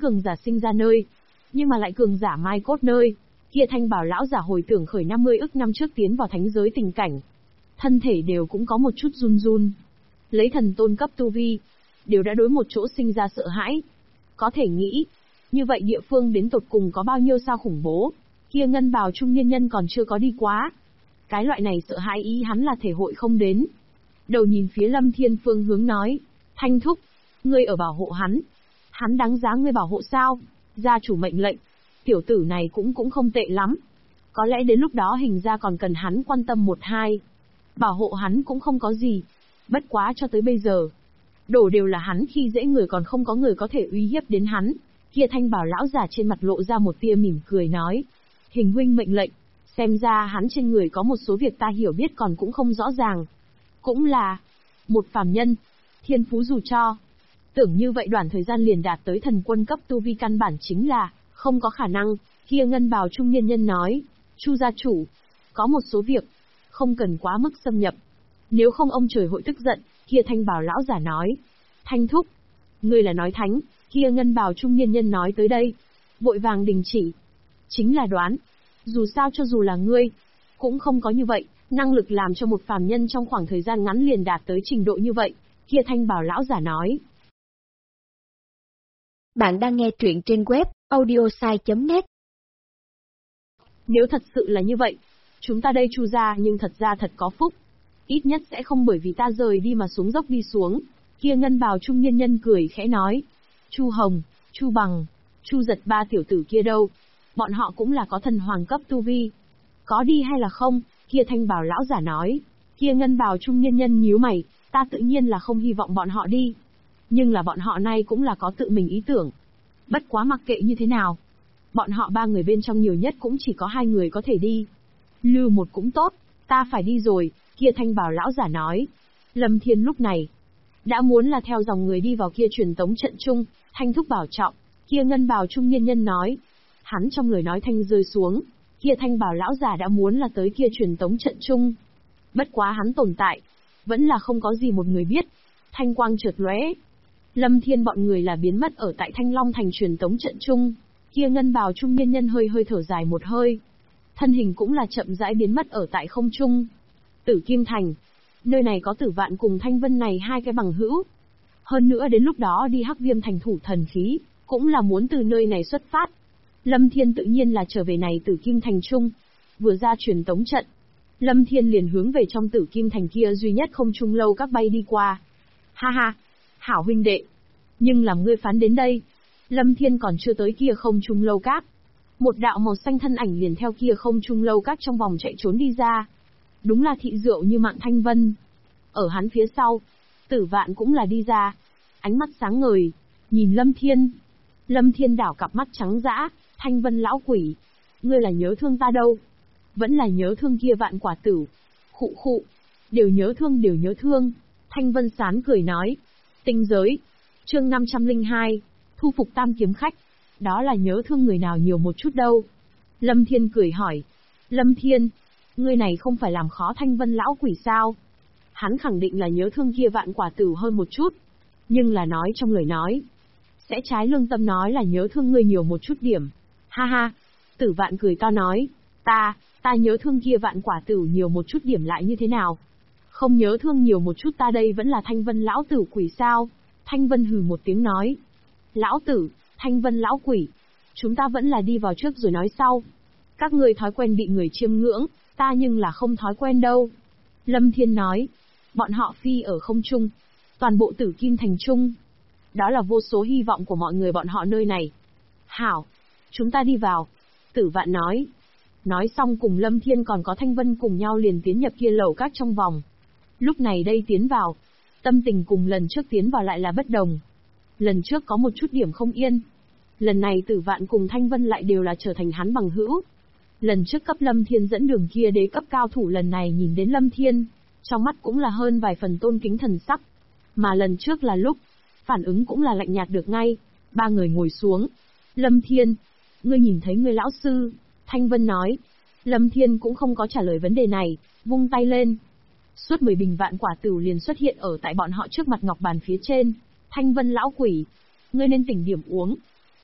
cường giả sinh ra nơi, nhưng mà lại cường giả mai cốt nơi. Kia Thanh Bảo lão giả hồi tưởng khởi 50 ức năm trước tiến vào thánh giới tình cảnh, thân thể đều cũng có một chút run run. Lấy thần tôn cấp tu vi, đều đã đối một chỗ sinh ra sợ hãi. Có thể nghĩ, như vậy địa phương đến tột cùng có bao nhiêu sao khủng bố, kia ngân bào trung niên nhân còn chưa có đi quá. Cái loại này sợ hãi ý hắn là thể hội không đến. Đầu nhìn phía Lâm Thiên phương hướng nói, Thanh thúc, ngươi ở bảo hộ hắn. Hắn đáng giá ngươi bảo hộ sao? Gia chủ mệnh lệnh, tiểu tử này cũng không tệ lắm. Có lẽ đến lúc đó hình ra còn cần hắn quan tâm một hai. Bảo hộ hắn cũng không có gì. Bất quá cho tới bây giờ, đổ đều là hắn khi dễ người còn không có người có thể uy hiếp đến hắn. Kia Thanh Bảo lão giả trên mặt lộ ra một tia mỉm cười nói, Hình huynh mệnh lệnh, xem ra hắn trên người có một số việc ta hiểu biết còn cũng không rõ ràng. Cũng là một phàm nhân, thiên phú dù cho. Tưởng như vậy đoạn thời gian liền đạt tới thần quân cấp tu vi căn bản chính là không có khả năng. Kia ngân bào trung niên nhân nói, Chu gia chủ, có một số việc không cần quá mức xâm nhập, nếu không ông trời hội tức giận. Kia Thanh Bảo lão giả nói, Thanh thúc, ngươi là nói thánh. Kia ngân bào trung niên nhân nói tới đây, vội vàng đình chỉ. Chính là đoán, dù sao cho dù là ngươi, cũng không có như vậy, năng lực làm cho một phàm nhân trong khoảng thời gian ngắn liền đạt tới trình độ như vậy. Kia Thanh Bảo lão giả nói. Bạn đang nghe truyện trên web audiosai.net. Nếu thật sự là như vậy, chúng ta đây Chu gia nhưng thật ra thật có phúc. Ít nhất sẽ không bởi vì ta rời đi mà xuống dốc đi xuống. Kia ngân bào trung niên nhân cười khẽ nói. Chu Hồng, Chu Bằng, Chu Giật ba tiểu tử kia đâu? Bọn họ cũng là có thần hoàng cấp tu vi. Có đi hay là không? Kia Thanh Bảo lão giả nói. Kia ngân bào trung niên nhân nhíu mày, ta tự nhiên là không hy vọng bọn họ đi. Nhưng là bọn họ nay cũng là có tự mình ý tưởng. Bất quá mặc kệ như thế nào, bọn họ ba người bên trong nhiều nhất cũng chỉ có 2 người có thể đi. Lưu một cũng tốt, ta phải đi rồi. Kia Thanh Bảo lão giả nói. Lâm Thiên lúc này đã muốn là theo dòng người đi vào kia truyền tống trận chung. Thanh thúc bảo trọng. Kia ngân bào trung niên nhân nói. Hắn trong lời nói thanh rơi xuống. Kia Thanh Bảo lão giả đã muốn là tới kia truyền tống trận chung. Bất quá hắn tồn tại, vẫn là không có gì một người biết. Thanh quang chợt lóe, Lâm Thiên bọn người là biến mất ở tại Thanh Long thành truyền tống trận chung. Kia ngân bào trung niên nhân hơi thở dài một hơi, thân hình cũng là chậm rãi biến mất ở tại không trung. Tử Kim thành, nơi này có Tử Vạn cùng Thanh Vân này 2 cái bằng hữu. Hơn nữa đến lúc đó đi Hắc Viêm thành thủ thần khí, cũng là muốn từ nơi này xuất phát. Lâm Thiên tự nhiên là trở về này Tử Kim thành chung. Vừa ra truyền tống trận, Lâm Thiên liền hướng về trong Tử Kim thành kia duy nhất không trung lâu các bay đi qua. Ha ha, hảo huynh đệ, nhưng làm ngươi phán đến đây. Lâm Thiên còn chưa tới kia không trung lâu các, một đạo màu xanh thân ảnh liền theo kia không trung lâu các trong vòng chạy trốn đi ra. Đúng là thị rượu như mạng Thanh Vân. Ở hắn phía sau, Tử Vạn cũng là đi ra, ánh mắt sáng ngời, nhìn Lâm Thiên. Lâm Thiên đảo cặp mắt trắng dã, Thanh Vân lão quỷ, ngươi là nhớ thương ta đâu? Vẫn là nhớ thương kia Vạn quả tử? Khụ khụ, đều nhớ thương. Thanh Vân sán cười nói. Tinh giới, chương 502, thu phục tam kiếm khách. Đó là nhớ thương người nào nhiều một chút đâu? Lâm Thiên cười hỏi. Lâm Thiên, ngươi này không phải làm khó Thanh Vân lão quỷ sao? Hắn khẳng định là nhớ thương kia Vạn quả tử hơn một chút. Nhưng là nói trong lời nói, sẽ trái lương tâm nói là nhớ thương ngươi nhiều một chút điểm. Ha ha, Tử Vạn cười to nói. Ta nhớ thương kia Vạn quả tử nhiều một chút điểm lại như thế nào? Không nhớ thương nhiều một chút ta đây vẫn là Thanh Vân lão tử quỷ sao? Thanh Vân hừ một tiếng nói. Lão tử, Thanh Vân lão quỷ, chúng ta vẫn là đi vào trước rồi nói sau. Các ngươi thói quen bị người chiêm ngưỡng, ta nhưng là không thói quen đâu. Lâm Thiên nói. Bọn họ phi ở không trung, toàn bộ Tử Kim thành trung. Đó là vô số hy vọng của mọi người bọn họ nơi này. Hảo, chúng ta đi vào. Tử Vạn nói. Nói xong cùng Lâm Thiên còn có Thanh Vân cùng nhau liền tiến nhập kia lầu các trong vòng. Lúc này đây tiến vào, tâm tình cùng lần trước tiến vào lại là bất đồng. Lần trước có một chút điểm không yên. Lần này Tử Vạn cùng Thanh Vân lại đều là trở thành hắn bằng hữu. Lần trước cấp Lâm Thiên dẫn đường kia đế cấp cao thủ lần này nhìn đến Lâm Thiên, trong mắt cũng là hơn vài phần tôn kính thần sắc. Mà lần trước là lúc, phản ứng cũng là lạnh nhạt được ngay. 3 người ngồi xuống. Lâm Thiên, ngươi nhìn thấy ngươi lão sư? Thanh Vân nói. Lâm Thiên cũng không có trả lời vấn đề này, vung tay lên. Suốt 10 bình Vạn quả tử liền xuất hiện ở tại bọn họ trước mặt ngọc bàn phía trên. Thanh Vân lão quỷ, ngươi nên tỉnh điểm uống.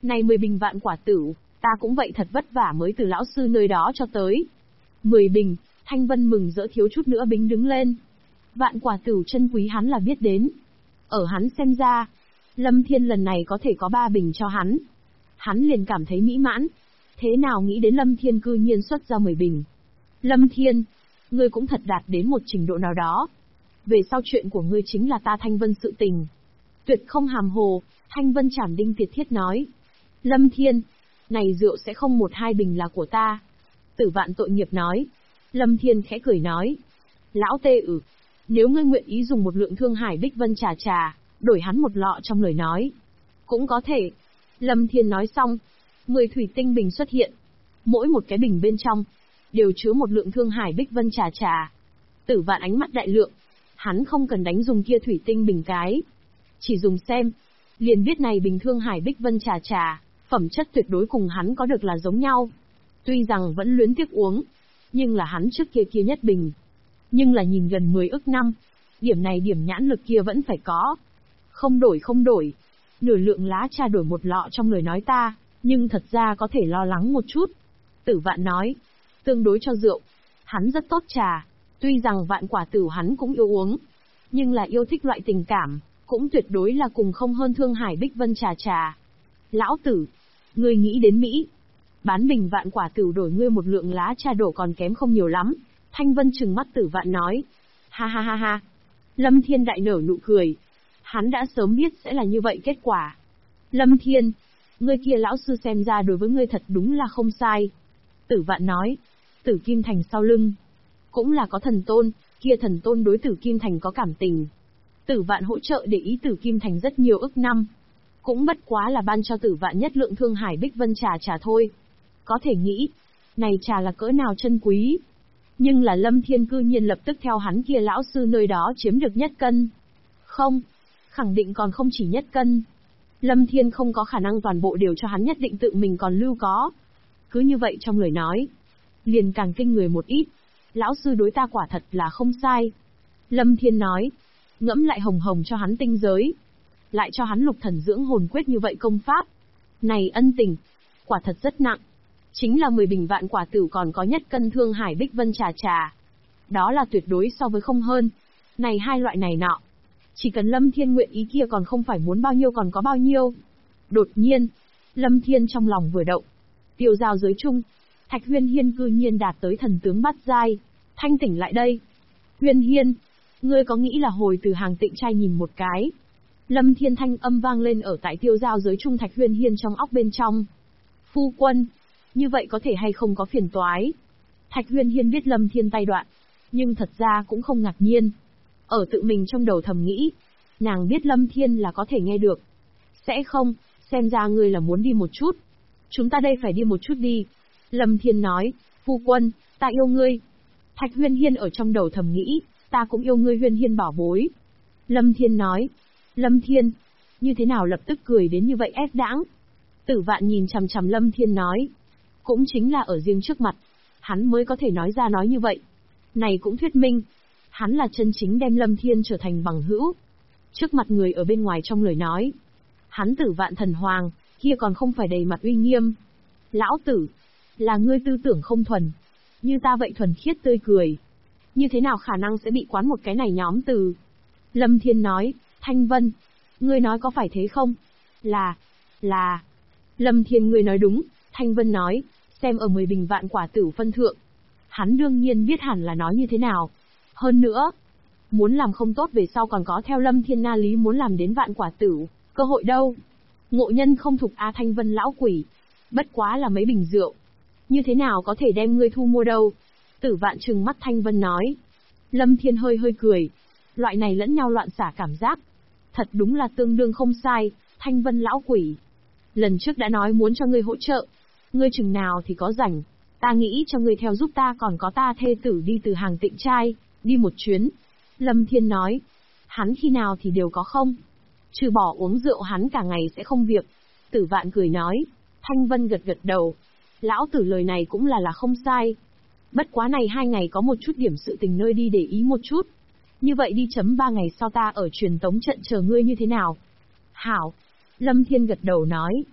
Này 10 bình vạn quả tửu, ta cũng vậy thật vất vả mới từ lão sư nơi đó cho tới. 10 bình, Thanh Vân mừng rỡ thiếu chút nữa bính đứng lên. Vạn quả tửu chân quý hắn là biết đến. Ở hắn xem ra, Lâm Thiên lần này có thể có 3 bình cho hắn. Hắn liền cảm thấy mỹ mãn. Thế nào nghĩ đến Lâm Thiên cư nhiên xuất ra 10 bình. Lâm Thiên, ngươi cũng thật đạt đến một trình độ nào đó. Về sau chuyện của ngươi chính là ta Thanh Vân sự tình. Tuyệt không hàm hồ, Thanh Vân trảm đinh tiệt thiết nói. Lâm Thiên, này rượu sẽ không 1-2 bình là của ta. Tử Vạn tội nghiệp nói. Lâm Thiên khẽ cười nói. Lão tê nếu ngươi nguyện ý dùng một lượng Thương Hải Bích Vân trà, đổi hắn một lọ trong lời nói. Cũng có thể. Lâm Thiên nói xong, 10 thủy tinh bình xuất hiện. Mỗi một cái bình bên trong, đều chứa một lượng Thương Hải Bích Vân trà. Tử Vạn ánh mắt đại lượng. Hắn không cần đánh dùng kia thủy tinh bình cái. Chỉ dùng xem, liền biết này bình Thương Hải Bích Vân trà, phẩm chất tuyệt đối cùng hắn có được là giống nhau. Tuy rằng vẫn luyến tiếc uống, nhưng là hắn trước kia nhất bình. Nhưng là nhìn gần 10 ức năm, điểm này điểm nhãn lực kia vẫn phải có. Không đổi. Nửa lượng lá trà đổi một lọ trong lời nói ta, nhưng thật ra có thể lo lắng một chút. Tử Vạn nói, tương đối cho rượu, hắn rất tốt trà. Tuy rằng vạn quả tửu hắn cũng yêu uống, nhưng là yêu thích loại tình cảm, cũng tuyệt đối là cùng không hơn Thương Hải Bích Vân trà. Lão tử, ngươi nghĩ đến Mỹ. Bán bình vạn quả tửu đổi ngươi một lượng lá trà đổ còn kém không nhiều lắm. Thanh Vân trừng mắt Tử Vạn nói. Ha. Lâm Thiên đại nở nụ cười. Hắn đã sớm biết sẽ là như vậy kết quả. Lâm Thiên, ngươi kia lão sư xem ra đối với ngươi thật đúng là không sai. Tử Vạn nói. Tử Kim Thành sau lưng cũng là có thần tôn, kia thần tôn đối Tử Kim Thành có cảm tình. Tử Vạn hỗ trợ để ý Tử Kim Thành rất nhiều ức năm. Cũng bất quá là ban cho Tử Vạn nhất lượng Thương Hải Bích Vân trà thôi. Có thể nghĩ, này trà là cỡ nào chân quý. Nhưng là Lâm Thiên cư nhiên lập tức theo hắn kia lão sư nơi đó chiếm được nhất cân. Không, khẳng định còn không chỉ nhất cân. Lâm Thiên không có khả năng toàn bộ đều cho hắn, nhất định tự mình còn lưu có. Cứ như vậy trong lời nói, liền càng kinh người một ít. Lão sư đối ta quả thật là không sai. Lâm Thiên nói, ngẫm lại hồng cho hắn tinh giới, lại cho hắn lục thần dưỡng hồn quyết như vậy công pháp. Này ân tình, quả thật rất nặng. Chính là 10 bình vạn quả tửu còn có nhất cân Thương Hải Bích Vân trà. Đó là tuyệt đối so với không hơn. Này hai loại này nọ. Chỉ cần Lâm Thiên nguyện ý kia còn không phải muốn bao nhiêu còn có bao nhiêu. Đột nhiên, Lâm Thiên trong lòng vừa động. Tiêu giao giới chung, Thạch Huyên Hiên cư nhiên đạt tới thần tướng bát giai. Thanh tỉnh lại đây. Huyên Hiên, ngươi có nghĩ là hồi từ hàng tịnh trai nhìn một cái? Lâm Thiên thanh âm vang lên ở tại tiêu giao giới chung Thạch Huyên Hiên trong óc bên trong. Phu quân, như vậy có thể hay không có phiền toái? Thạch Huyên Hiên biết Lâm Thiên tay đoạn, nhưng thật ra cũng không ngạc nhiên. Ở tự mình trong đầu thầm nghĩ, nàng biết Lâm Thiên là có thể nghe được. Sẽ không, xem ra ngươi là muốn đi một chút. Chúng ta đây phải đi một chút đi. Lâm Thiên nói, phu quân, ta yêu ngươi. Thạch Huyên Hiên ở trong đầu thầm nghĩ, ta cũng yêu ngươi Huyên Hiên bảo bối. Lâm Thiên nói, Lâm Thiên, như thế nào lập tức cười đến như vậy ép đãng? Tử Vạn nhìn chằm chằm Lâm Thiên nói, cũng chính là ở riêng trước mặt, hắn mới có thể nói ra nói như vậy. Này cũng thuyết minh, hắn là chân chính đem Lâm Thiên trở thành bằng hữu. Trước mặt người ở bên ngoài trong lời nói, hắn Tử Vạn thần hoàng, kia còn không phải đầy mặt uy nghiêm. Lão tử, là ngươi tư tưởng không thuần, như ta vậy thuần khiết tươi cười. Như thế nào khả năng sẽ bị quán một cái này nhóm từ? Lâm Thiên nói, Thanh Vân, ngươi nói có phải thế không? Là. Lâm Thiên ngươi nói đúng, Thanh Vân nói, xem ở 10 bình vạn quả tửu phân thượng. Hắn đương nhiên biết hẳn là nói như thế nào. Hơn nữa, muốn làm không tốt về sau còn có theo Lâm Thiên na lý muốn làm đến vạn quả tửu, cơ hội đâu. Ngộ nhân không thục A Thanh Vân lão quỷ. Bất quá là mấy bình rượu. Như thế nào có thể đem ngươi thu mua đâu? Tử Vạn trừng mắt Thanh Vân nói. Lâm Thiên hơi cười. Loại này lẫn nhau loạn xả cảm giác. Thật đúng là tương đương không sai, Thanh Vân lão quỷ. Lần trước đã nói muốn cho ngươi hỗ trợ. Ngươi chừng nào thì có rảnh. Ta nghĩ cho ngươi theo giúp ta còn có ta thê tử đi từ hàng tịnh trai, đi một chuyến. Lâm Thiên nói. Hắn khi nào thì đều có không? Trừ bỏ uống rượu hắn cả ngày sẽ không việc. Tử Vạn cười nói. Thanh Vân gật đầu. Lão tử lời này cũng là không sai. Bất quá này 2 ngày có một chút điểm sự tình nơi đi để ý một chút. Như vậy đi chấm 3 ngày sau ta ở truyền tống trận chờ ngươi như thế nào? Hảo. Lâm Thiên gật đầu nói.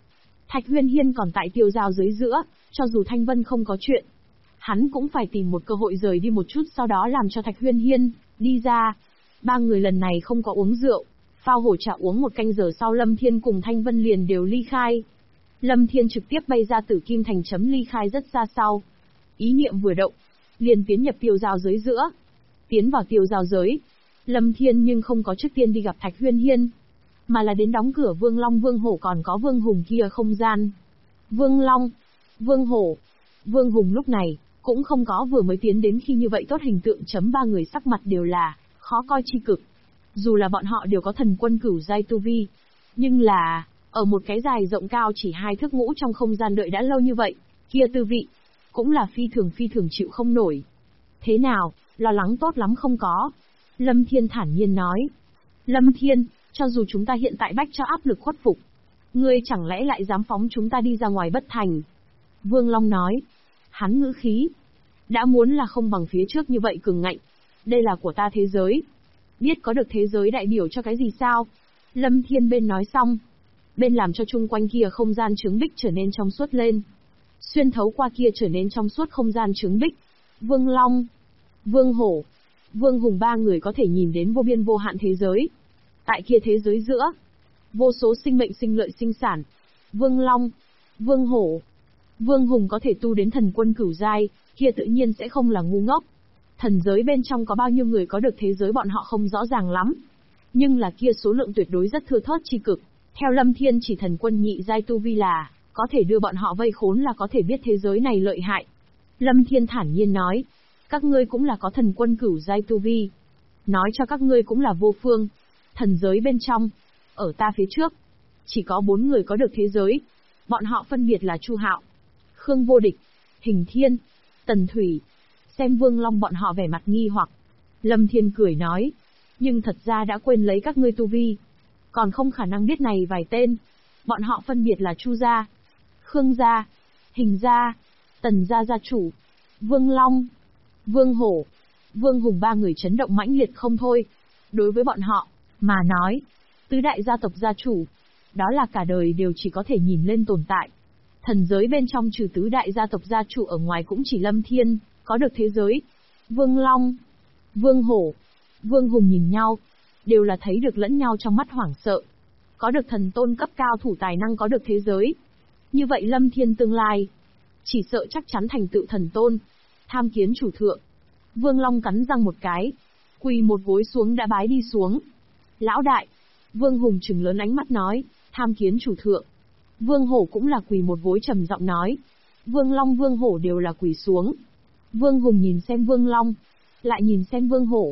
Thạch Huyên Hiên còn tại tiêu giao giới giữa, cho dù Thanh Vân không có chuyện, hắn cũng phải tìm một cơ hội rời đi một chút, sau đó làm cho Thạch Huyên Hiên đi ra. Ba người lần này không có uống rượu, phao hổ trà uống một canh giờ sau, Lâm Thiên cùng Thanh Vân liền đều ly khai. Lâm Thiên trực tiếp bay ra Tử Kim Thành chấm ly khai rất xa sau. Ý niệm vừa động, liền tiến nhập tiêu giao giới giữa. Tiến vào tiêu giao giới, Lâm Thiên nhưng không có trước tiên đi gặp Thạch Huyên Hiên, mà là đến đóng cửa Vương Long Vương Hổ còn có Vương Hùng kia không gian. Vương Long, Vương Hổ, Vương Hùng lúc này cũng không có vừa mới tiến đến khi như vậy tốt hình tượng, chấm ba người sắc mặt đều là khó coi chi cực. Dù là bọn họ đều có thần quân cửu giai tu vi, nhưng là ở một cái dài rộng cao chỉ 2 thước ngũ trong không gian đợi đã lâu như vậy, kia tư vị cũng là phi thường chịu không nổi. Thế nào, lo lắng tốt lắm không có? Lâm Thiên thản nhiên nói. Lâm Thiên, cho dù chúng ta hiện tại bách cho áp lực khuất phục, ngươi chẳng lẽ lại dám phóng chúng ta đi ra ngoài bất thành? Vương Long nói. Hắn ngữ khí đã muốn là không bằng phía trước như vậy cường ngạnh. Đây là của ta thế giới. Biết có được thế giới đại biểu cho cái gì sao? Lâm Thiên bên nói xong, bên làm cho chung quanh kia không gian trướng bích trở nên trong suốt lên. Xuyên thấu qua kia trở nên trong suốt không gian trướng bích, Vương Long, Vương Hổ, Vương Hùng ba người có thể nhìn đến vô biên vô hạn thế giới. Tại kia thế giới giữa, vô số sinh mệnh sinh lợi sinh sản. Vương Long, Vương Hổ, Vương Hùng có thể tu đến thần quân cửu giai, kia tự nhiên sẽ không là ngu ngốc. Thần giới bên trong có bao nhiêu người có được thế giới bọn họ không rõ ràng lắm, nhưng là kia số lượng tuyệt đối rất thưa thớt chi cực. Theo Lâm Thiên chỉ thần quân nhị giai tu vi là có thể đưa bọn họ vây khốn, là có thể biết thế giới này lợi hại. Lâm Thiên thản nhiên nói, các ngươi cũng là có thần quân cửu giai tu vi, nói cho các ngươi cũng là vô phương. Thần giới bên trong, ở ta phía trước, chỉ có 4 người có được thế giới. Bọn họ phân biệt là Chu Hạo, Khương Vô Địch, Hình Thiên, Tần Thủy. Xem Vương Long bọn họ vẻ mặt nghi hoặc, Lâm Thiên cười nói, nhưng thật ra đã quên lấy các ngươi tu vi, còn không khả năng biết này vài tên. Bọn họ phân biệt là Chu gia, Khương gia, Hình gia, Tần gia gia chủ, Vương Long, Vương Hổ, Vương Hùng ba người chấn động mãnh liệt không thôi. Đối với bọn họ mà nói, tứ đại gia tộc gia chủ, đó là cả đời đều chỉ có thể nhìn lên tồn tại. Thần giới bên trong trừ tứ đại gia tộc gia chủ ở ngoài cũng chỉ Lâm Thiên có được thế giới. Vương Long, Vương Hổ, Vương Hùng nhìn nhau, đều là thấy được lẫn nhau trong mắt hoảng sợ. Có được thần tôn cấp cao thủ tài năng có được thế giới. Như vậy Lâm Thiên tương lai, chỉ sợ chắc chắn thành tựu thần tôn. Tham kiến chủ thượng. Vương Long cắn răng một cái, quỳ một gối xuống đã bái đi xuống. Lão đại. Vương Hùng trừng lớn ánh mắt nói, tham kiến chủ thượng. Vương Hổ cũng là quỳ một gối trầm giọng nói. Vương Long Vương Hổ đều là quỳ xuống. Vương Hùng nhìn xem Vương Long, lại nhìn xem Vương Hổ.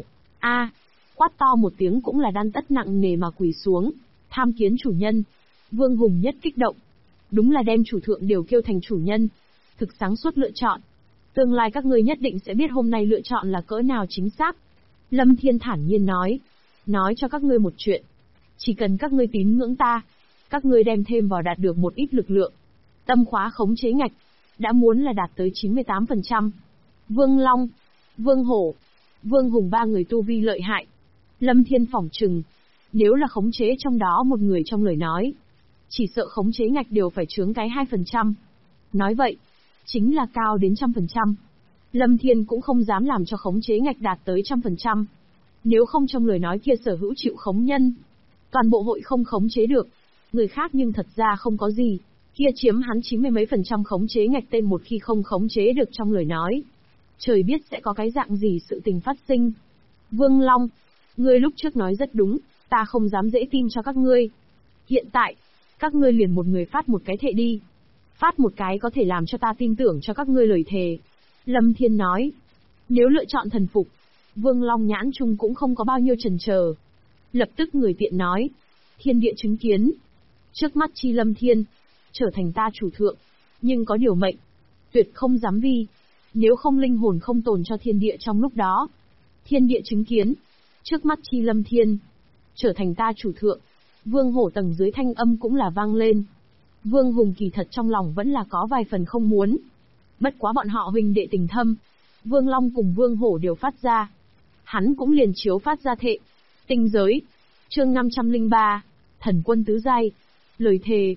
Quát to một tiếng cũng là đan tất nặng nề mà quỳ xuống. Tham kiến chủ nhân. Vương Hùng nhất kích động. Đúng là đem chủ thượng đều kêu thành chủ nhân. Thực sáng suốt lựa chọn. Tương lai các ngươi nhất định sẽ biết hôm nay lựa chọn là cỡ nào chính xác. Lâm Thiên thản nhiên nói. Nói cho các ngươi một chuyện. Chỉ cần các ngươi tín ngưỡng ta, các ngươi đem thêm vào đạt được một ít lực lượng. Tâm khóa khống chế ngạch, đã muốn là đạt tới 98%. Vương Long, Vương Hổ, Vương Hùng ba người tu vi lợi hại. Lâm Thiên phỏng chừng, nếu là khống chế trong đó một người trong lời nói, chỉ sợ khống chế ngạch đều phải chướng cái 2%. Nói vậy, chính là cao đến 100%. Lâm Thiên cũng không dám làm cho khống chế ngạch đạt tới 100%. Nếu không trong lời nói kia sở hữu chịu khống nhân, toàn bộ hội không khống chế được. Người khác nhưng thật ra không có gì, kia chiếm hắn 90 mấy % khống chế ngạch tên một khi không khống chế được trong lời nói. Trời biết sẽ có cái dạng gì sự tình phát sinh. Vương Long, ngươi lúc trước nói rất đúng, ta không dám dễ tin cho các ngươi. Hiện tại, các ngươi liền một người phát một cái thệ đi. Phát một cái có thể làm cho ta tin tưởng cho các ngươi lời thề. Lâm Thiên nói, nếu lựa chọn thần phục, Vương Long nhãn chung cũng không có bao nhiêu chần chờ. Lập tức người tiện nói, thiên địa chứng kiến. Trước mắt chi Lâm Thiên, trở thành ta chủ thượng, nhưng có điều mệnh, tuyệt không dám vi. Nếu không linh hồn không tồn cho thiên địa trong lúc đó. Thiên địa chứng kiến. Trước mắt chi Lâm Thiên, trở thành ta chủ thượng. Vương Hổ tầng dưới thanh âm cũng là vang lên. Vương Hùng kỳ thật trong lòng vẫn là có vài phần không muốn. Bất quá bọn họ huynh đệ tình thâm. Vương Long cùng Vương Hổ đều phát ra. Hắn cũng liền chiếu phát ra thệ. Tinh giới. Chương 503. Thần quân tứ giai. Lời thề.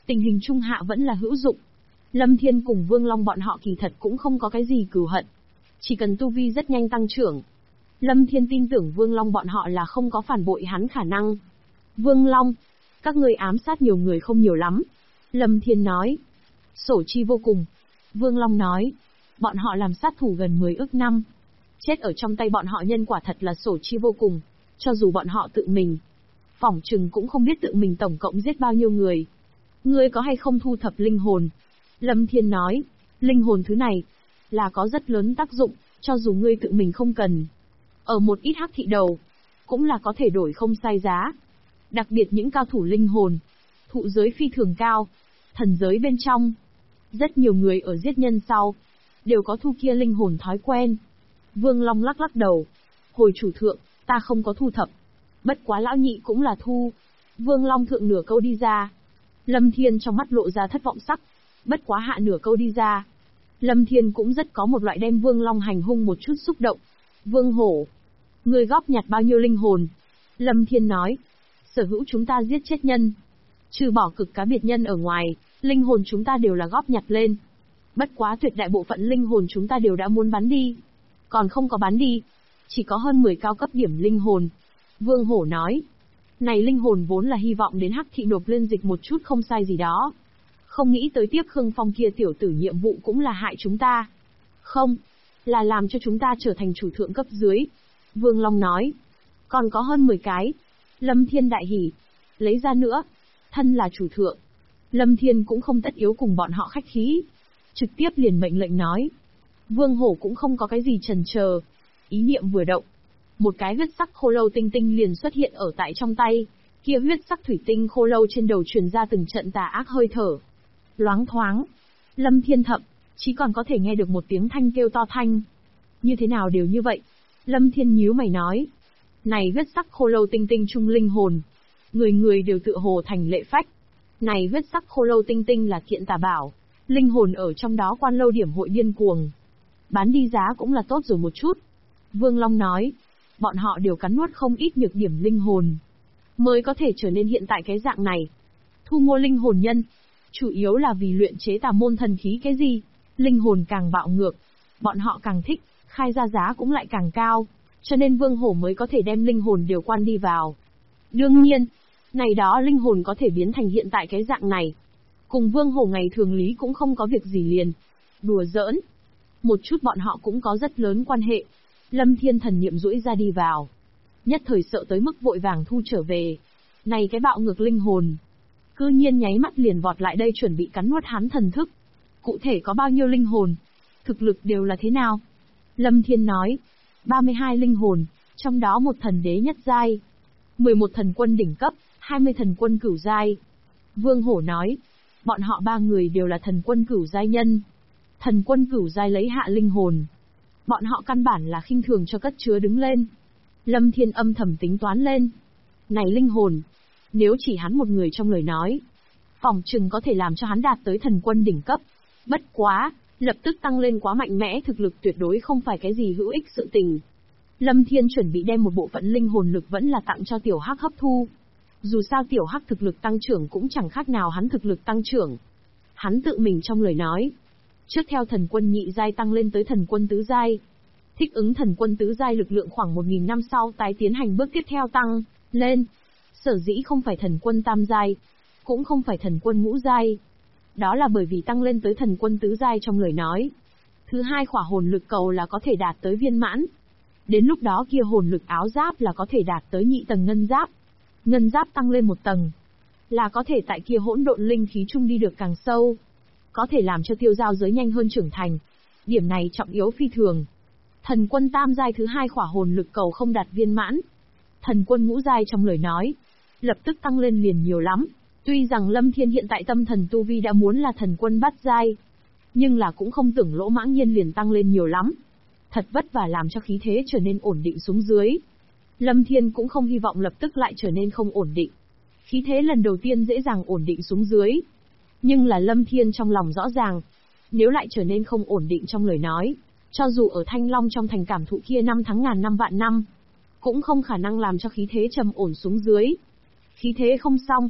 Tình hình trung hạ vẫn là hữu dụng. Lâm Thiên cùng Vương Long bọn họ kỳ thật cũng không có cái gì cừu hận. Chỉ cần tu vi rất nhanh tăng trưởng. Lâm Thiên tin tưởng Vương Long bọn họ là không có phản bội hắn khả năng. Vương Long, các ngươi ám sát nhiều người không nhiều lắm. Lâm Thiên nói. Sổ chi vô cùng. Vương Long nói. Bọn họ làm sát thủ gần 10 ức năm. Chết ở trong tay bọn họ nhân quả thật là sổ chi vô cùng. Cho dù bọn họ tự mình, phỏng chừng cũng không biết tự mình tổng cộng giết bao nhiêu người. Ngươi có hay không thu thập linh hồn? Lâm Thiên nói. Linh hồn thứ này là có rất lớn tác dụng, cho dù ngươi tự mình không cần. Ở một ít hắc thị đầu, cũng là có thể đổi không sai giá. Đặc biệt những cao thủ linh hồn, thụ giới phi thường cao, thần giới bên trong. Rất nhiều người ở giết nhân sau, đều có thu kia linh hồn thói quen. Vương Long lắc lắc đầu. Hồi chủ thượng, ta không có thu thập. Bất quá lão nhị cũng là thu. Vương Long thượng nửa câu đi ra. Lâm Thiên trong mắt lộ ra thất vọng sắc. Bất quá hạ nửa câu đi ra. Lâm Thiên cũng rất có một loại đem Vương Long hành hung một chút xúc động. Vương Hổ, ngươi góp nhặt bao nhiêu linh hồn? Lâm Thiên nói. Sở hữu chúng ta giết chết nhân, trừ bỏ cực cá biệt nhân ở ngoài, linh hồn chúng ta đều là góp nhặt lên. Bất quá tuyệt đại bộ phận linh hồn chúng ta đều đã muốn bắn đi. Còn không có bắn đi, chỉ có hơn 10 cao cấp điểm linh hồn. Vương Hổ nói. Này linh hồn vốn là hy vọng đến hắc thị nộp lên dịch một chút không sai gì đó. Không nghĩ tới tiếp Khương Phong kia tiểu tử nhiệm vụ cũng là hại chúng ta. Không, là làm cho chúng ta trở thành chủ thượng cấp dưới. Vương Long nói. Còn có hơn 10 cái. Lâm Thiên đại hỉ. Lấy ra nữa. Thân là chủ thượng, Lâm Thiên cũng không tất yếu cùng bọn họ khách khí. Trực tiếp liền mệnh lệnh nói. Vương Hổ cũng không có cái gì chần chờ. Ý niệm vừa động, một cái huyết sắc khô lâu tinh tinh liền xuất hiện ở tại trong tay. Kia huyết sắc thủy tinh khô lâu trên đầu truyền ra từng trận tà ác hơi thở. Loáng thoáng, Lâm Thiên thậm chí còn có thể nghe được một tiếng thanh kêu to thanh. Như thế nào đều như vậy? Lâm Thiên nhíu mày nói. Này huyết sắc khô lâu tinh tinh trung linh hồn, người người đều tựa hồ thành lệ phách. Này huyết sắc khô lâu tinh tinh là kiện tà bảo, linh hồn ở trong đó quan lâu điểm hội điên cuồng. Bán đi giá cũng là tốt rồi một chút. Vương Long nói. Bọn họ đều cắn nuốt không ít nhược điểm linh hồn, mới có thể trở nên hiện tại cái dạng này. Thu mua linh hồn nhân, chủ yếu là vì luyện chế tà môn thần khí cái gì. Linh hồn càng bạo ngược, bọn họ càng thích, khai ra giá cũng lại càng cao. Cho nên Vương Hổ mới có thể đem linh hồn đều quan đi vào. Đương nhiên, này đó linh hồn có thể biến thành hiện tại cái dạng này, cùng Vương Hổ ngày thường lý cũng không có việc gì liền. Đùa giỡn. Một chút bọn họ cũng có rất lớn quan hệ. Lâm Thiên thần niệm duỗi ra đi vào. Nhất thời sợ tới mức vội vàng thu trở về. Này cái bạo ngược linh hồn, cư nhiên nháy mắt liền vọt lại đây chuẩn bị cắn nuốt hắn thần thức. Cụ thể có bao nhiêu linh hồn? Thực lực đều là thế nào? Lâm Thiên nói. 32 linh hồn, trong đó một thần đế nhất giai, 11 thần quân đỉnh cấp, 20 thần quân cửu giai. Vương Hổ nói. Bọn họ 3 người đều là thần quân cửu giai nhân. Thần quân cửu giai lấy hạ linh hồn, bọn họ căn bản là khinh thường cho cất chứa đứng lên. Lâm Thiên âm thầm tính toán lên. Này linh hồn, nếu chỉ hắn một người trong lời nói, phỏng chừng có thể làm cho hắn đạt tới thần quân đỉnh cấp. Bất quá, lập tức tăng lên quá mạnh mẽ, thực lực tuyệt đối không phải cái gì hữu ích sự tình. Lâm Thiên chuẩn bị đem một bộ phận linh hồn lực vẫn là tặng cho Tiểu Hắc hấp thu. Dù sao Tiểu Hắc thực lực tăng trưởng cũng chẳng khác nào hắn thực lực tăng trưởng. Hắn tự mình trong lời nói, trước theo thần quân nhị giai tăng lên tới thần quân tứ giai. Thích ứng thần quân tứ giai lực lượng khoảng 1000 năm sau tái tiến hành bước tiếp theo tăng lên. Sở dĩ không phải thần quân tam giai, cũng không phải thần quân ngũ giai. Đó là bởi vì tăng lên tới thần quân tứ giai trong lời nói. Thứ hai khỏa hồn lực cầu là có thể đạt tới viên mãn. Đến lúc đó kia hồn lực áo giáp là có thể đạt tới nhị tầng ngân giáp. Ngân giáp tăng lên một tầng, là có thể tại kia hỗn độn linh khí chung đi được càng sâu. Có thể làm cho tiêu giao giới nhanh hơn trưởng thành. Điểm này trọng yếu phi thường. Thần quân tam giai thứ hai khỏa hồn lực cầu không đạt viên mãn. Thần quân ngũ giai trong lời nói, lập tức tăng lên liền nhiều lắm. Tuy rằng Lâm Thiên hiện tại tâm thần tu vi đã muốn là thần quân bát giai, nhưng là cũng không tưởng lỗ mãng nhiên liền tăng lên nhiều lắm. Thật vất vả làm cho khí thế trở nên ổn định xuống dưới. Lâm Thiên cũng không hy vọng lập tức lại trở nên không ổn định. Khí thế lần đầu tiên dễ dàng ổn định xuống dưới. Nhưng là Lâm Thiên trong lòng rõ ràng, nếu lại trở nên không ổn định trong lời nói, cho dù ở Thanh Long trong thành cảm thụ kia 5 tháng ngàn năm vạn năm, cũng không khả năng làm cho khí thế trầm ổn xuống dưới. Khí thế không xong,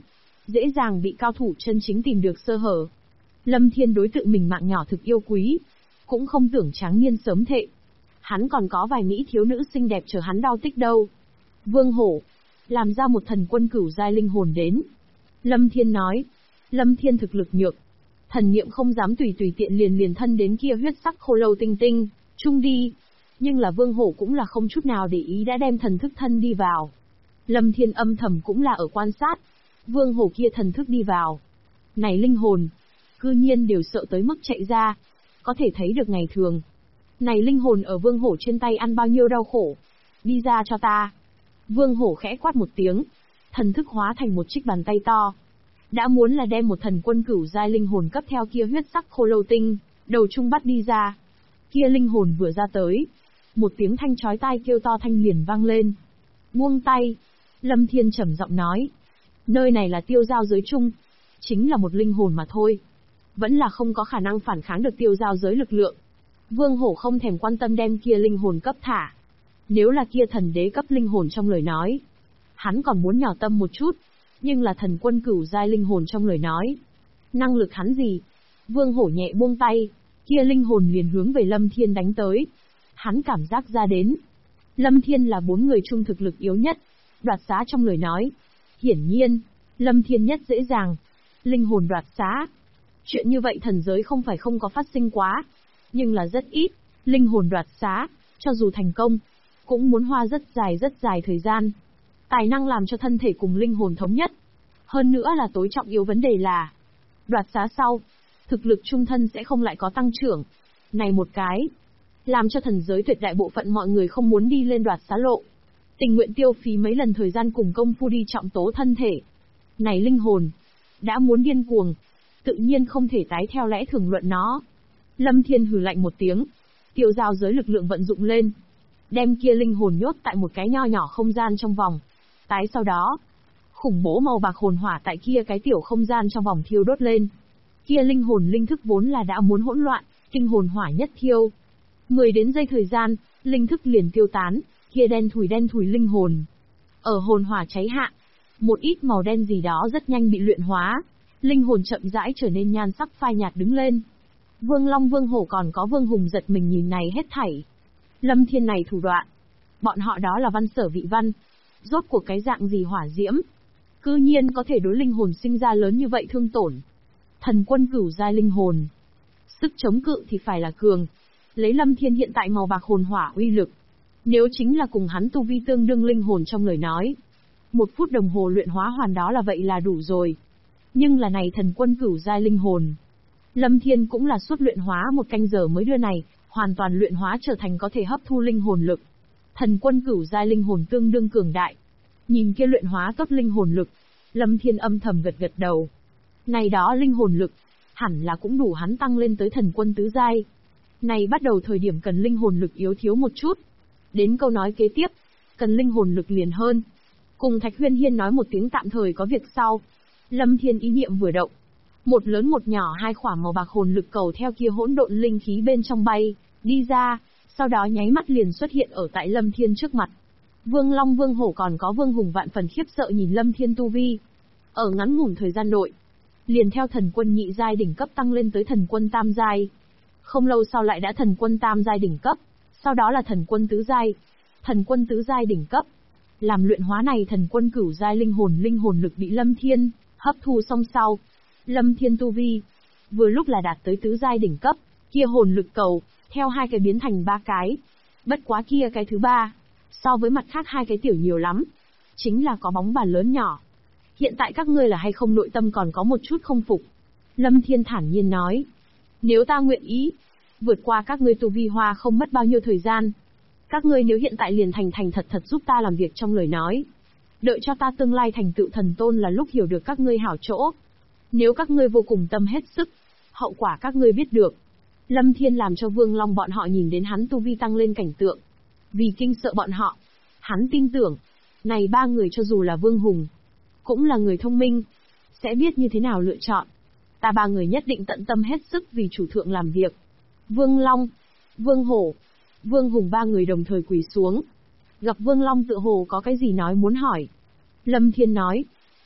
dễ dàng bị cao thủ chân chính tìm được sơ hở. Lâm Thiên đối tự mình mạng nhỏ thực yêu quý, cũng không tưởng tráng niên sớm thệ. Hắn còn có vài mỹ thiếu nữ xinh đẹp chờ hắn đau tích đâu. Vương Hổ, làm ra một thần quân cửu giai linh hồn đến. Lâm Thiên nói. Lâm Thiên thực lực nhược, thần niệm không dám tùy tiện liền thân đến kia huyết sắc khô lâu tinh tinh, chung đi. Nhưng là Vương Hổ cũng là không chút nào để ý đã đem thần thức thân đi vào. Lâm Thiên âm thầm cũng là ở quan sát. Vương Hổ kia thần thức đi vào. Này linh hồn, cư nhiên đều sợ tới mức chạy ra. Có thể thấy được ngày thường. Này linh hồn ở Vương Hổ trên tay ăn bao nhiêu đau khổ. Đi ra cho ta. Vương Hổ khẽ quát một tiếng. Thần thức hóa thành một chiếc bàn tay to. Đã muốn là đem một thần quân cửu giai linh hồn cấp theo kia huyết sắc khô lâu tinh, đầu trung bắt đi ra. Kia linh hồn vừa ra tới. Một tiếng thanh chói tai kêu to thanh liền vang lên. Buông tay. Lâm Thiên trầm giọng nói. Nơi này là tiêu giao giới chung. Chính là một linh hồn mà thôi. Vẫn là không có khả năng phản kháng được tiêu giao giới lực lượng. Vương Hổ không thèm quan tâm đem kia linh hồn cấp thả. Nếu là kia thần đế cấp linh hồn trong lời nói, hắn còn muốn nhỏ tâm một chút. Nhưng là thần quân cửu giai linh hồn trong lời nói, năng lực hắn gì? Vương Hổ nhẹ buông tay, kia linh hồn liền hướng về Lâm Thiên đánh tới. Hắn cảm giác ra đến, Lâm Thiên là 4 người chung thực lực yếu nhất, đoạt xá trong lời nói. Hiển nhiên, Lâm Thiên nhất dễ dàng. Linh hồn đoạt xá. Chuyện như vậy thần giới không phải không có phát sinh quá, nhưng là rất ít. Linh hồn đoạt xá, cho dù thành công, cũng muốn hoa rất dài thời gian. Tài năng làm cho thân thể cùng linh hồn thống nhất. Hơn nữa là tối trọng yếu vấn đề là, đoạt xá sau, thực lực trung thân sẽ không lại có tăng trưởng. Này một cái, làm cho thần giới tuyệt đại bộ phận mọi người không muốn đi lên đoạt xá lộ. Tình nguyện tiêu phí mấy lần thời gian cùng công phu đi trọng tố thân thể. Này linh hồn, đã muốn điên cuồng, tự nhiên không thể tái theo lẽ thường luận nó. Lâm Thiên hừ lạnh một tiếng, tiêu giao giới lực lượng vận dụng lên. Đem kia linh hồn nhốt tại một cái nho nhỏ không gian trong vòng. Tái sau đó, khủng bố màu bạc hồn hỏa tại kia cái tiểu không gian trong vòng thiêu đốt lên. Kia linh hồn linh thức vốn là đã muốn hỗn loạn, kinh hồn hỏa nhất thiêu. 10 đến giây thời gian, linh thức liền tiêu tán, kia đen thủi linh hồn. Ở hồn hỏa cháy hạ, một ít màu đen gì đó rất nhanh bị luyện hóa, linh hồn chậm rãi trở nên nhan sắc phai nhạt đứng lên. Vương Long Vương Hổ còn có Vương Hùng giật mình nhìn này hết thảy. Lâm Thiên này thủ đoạn, bọn họ đó là văn sở vị văn. Rốt cuộc cái dạng gì hỏa diễm, cư nhiên có thể đối linh hồn sinh ra lớn như vậy thương tổn. Thần quân cửu giai linh hồn, sức chống cự thì phải là cường. Lấy Lâm Thiên hiện tại màu bạc hồn hỏa uy lực, nếu chính là cùng hắn tu vi tương đương linh hồn trong lời nói, 1 phút đồng hồ luyện hóa hoàn đó là vậy là đủ rồi. Nhưng là này thần quân cửu giai linh hồn, Lâm Thiên cũng là suốt luyện hóa 1 canh giờ mới đưa này, hoàn toàn luyện hóa trở thành có thể hấp thu linh hồn lực. Thần quân cửu giai linh hồn tương đương cường đại. Nhìn kia luyện hóa tốt linh hồn lực, Lâm Thiên âm thầm gật đầu. Này đó linh hồn lực, hẳn là cũng đủ hắn tăng lên tới thần quân tứ giai. Này bắt đầu thời điểm cần linh hồn lực yếu thiếu một chút. Đến câu nói kế tiếp, cần linh hồn lực liền hơn. Cùng Thạch Huyên Hiên nói một tiếng tạm thời có việc sau. Lâm Thiên ý niệm vừa động. Một lớn một nhỏ 2 quả màu bạc hồn lực cầu theo kia hỗn độn linh khí bên trong bay, đi ra, sau đó nháy mắt liền xuất hiện ở tại Lâm Thiên trước mặt. Vương Long Vương Hổ còn có Vương Hùng vạn phần khiếp sợ nhìn Lâm Thiên tu vi. Ở ngắn ngủn thời gian nội, liền theo thần quân nhị giai đỉnh cấp tăng lên tới thần quân tam giai. Không lâu sau lại đã thần quân tam giai đỉnh cấp, sau đó là thần quân tứ giai. Thần quân tứ giai đỉnh cấp. Làm luyện hóa này thần quân cửu giai linh hồn lực bị Lâm Thiên hấp thu xong sau, Lâm Thiên tu vi vừa lúc là đạt tới tứ giai đỉnh cấp, kia hồn lực cầu theo 2 cái biến thành 3 cái. Bất quá kia cái thứ 3, so với mặt khác 2 cái tiểu nhiều lắm, chính là có bóng bàn lớn nhỏ. Hiện tại các ngươi là hay không nội tâm còn có một chút không phục? Lâm Thiên thản nhiên nói, nếu ta nguyện ý vượt qua các ngươi tu vi hoa không mất bao nhiêu thời gian. Các ngươi nếu hiện tại liền thành thật giúp ta làm việc trong lời nói, đợi cho ta tương lai thành tựu thần tôn là lúc hiểu được các ngươi hảo chỗ. Nếu các ngươi vô cùng tâm hết sức, hậu quả các ngươi biết được. Lâm Thiên làm cho Vương Long bọn họ nhìn đến hắn tu vi tăng lên cảnh tượng. Vì kinh sợ bọn họ, hắn tin tưởng, này 3 người cho dù là Vương Hùng, cũng là người thông minh, sẽ biết như thế nào lựa chọn. Ta 3 người nhất định tận tâm hết sức vì chủ thượng làm việc. Vương Long, Vương Hổ, Vương Hùng 3 người đồng thời quỳ xuống. Gặp Vương Long tựa hồ có cái gì nói muốn hỏi. Lâm Thiên nói,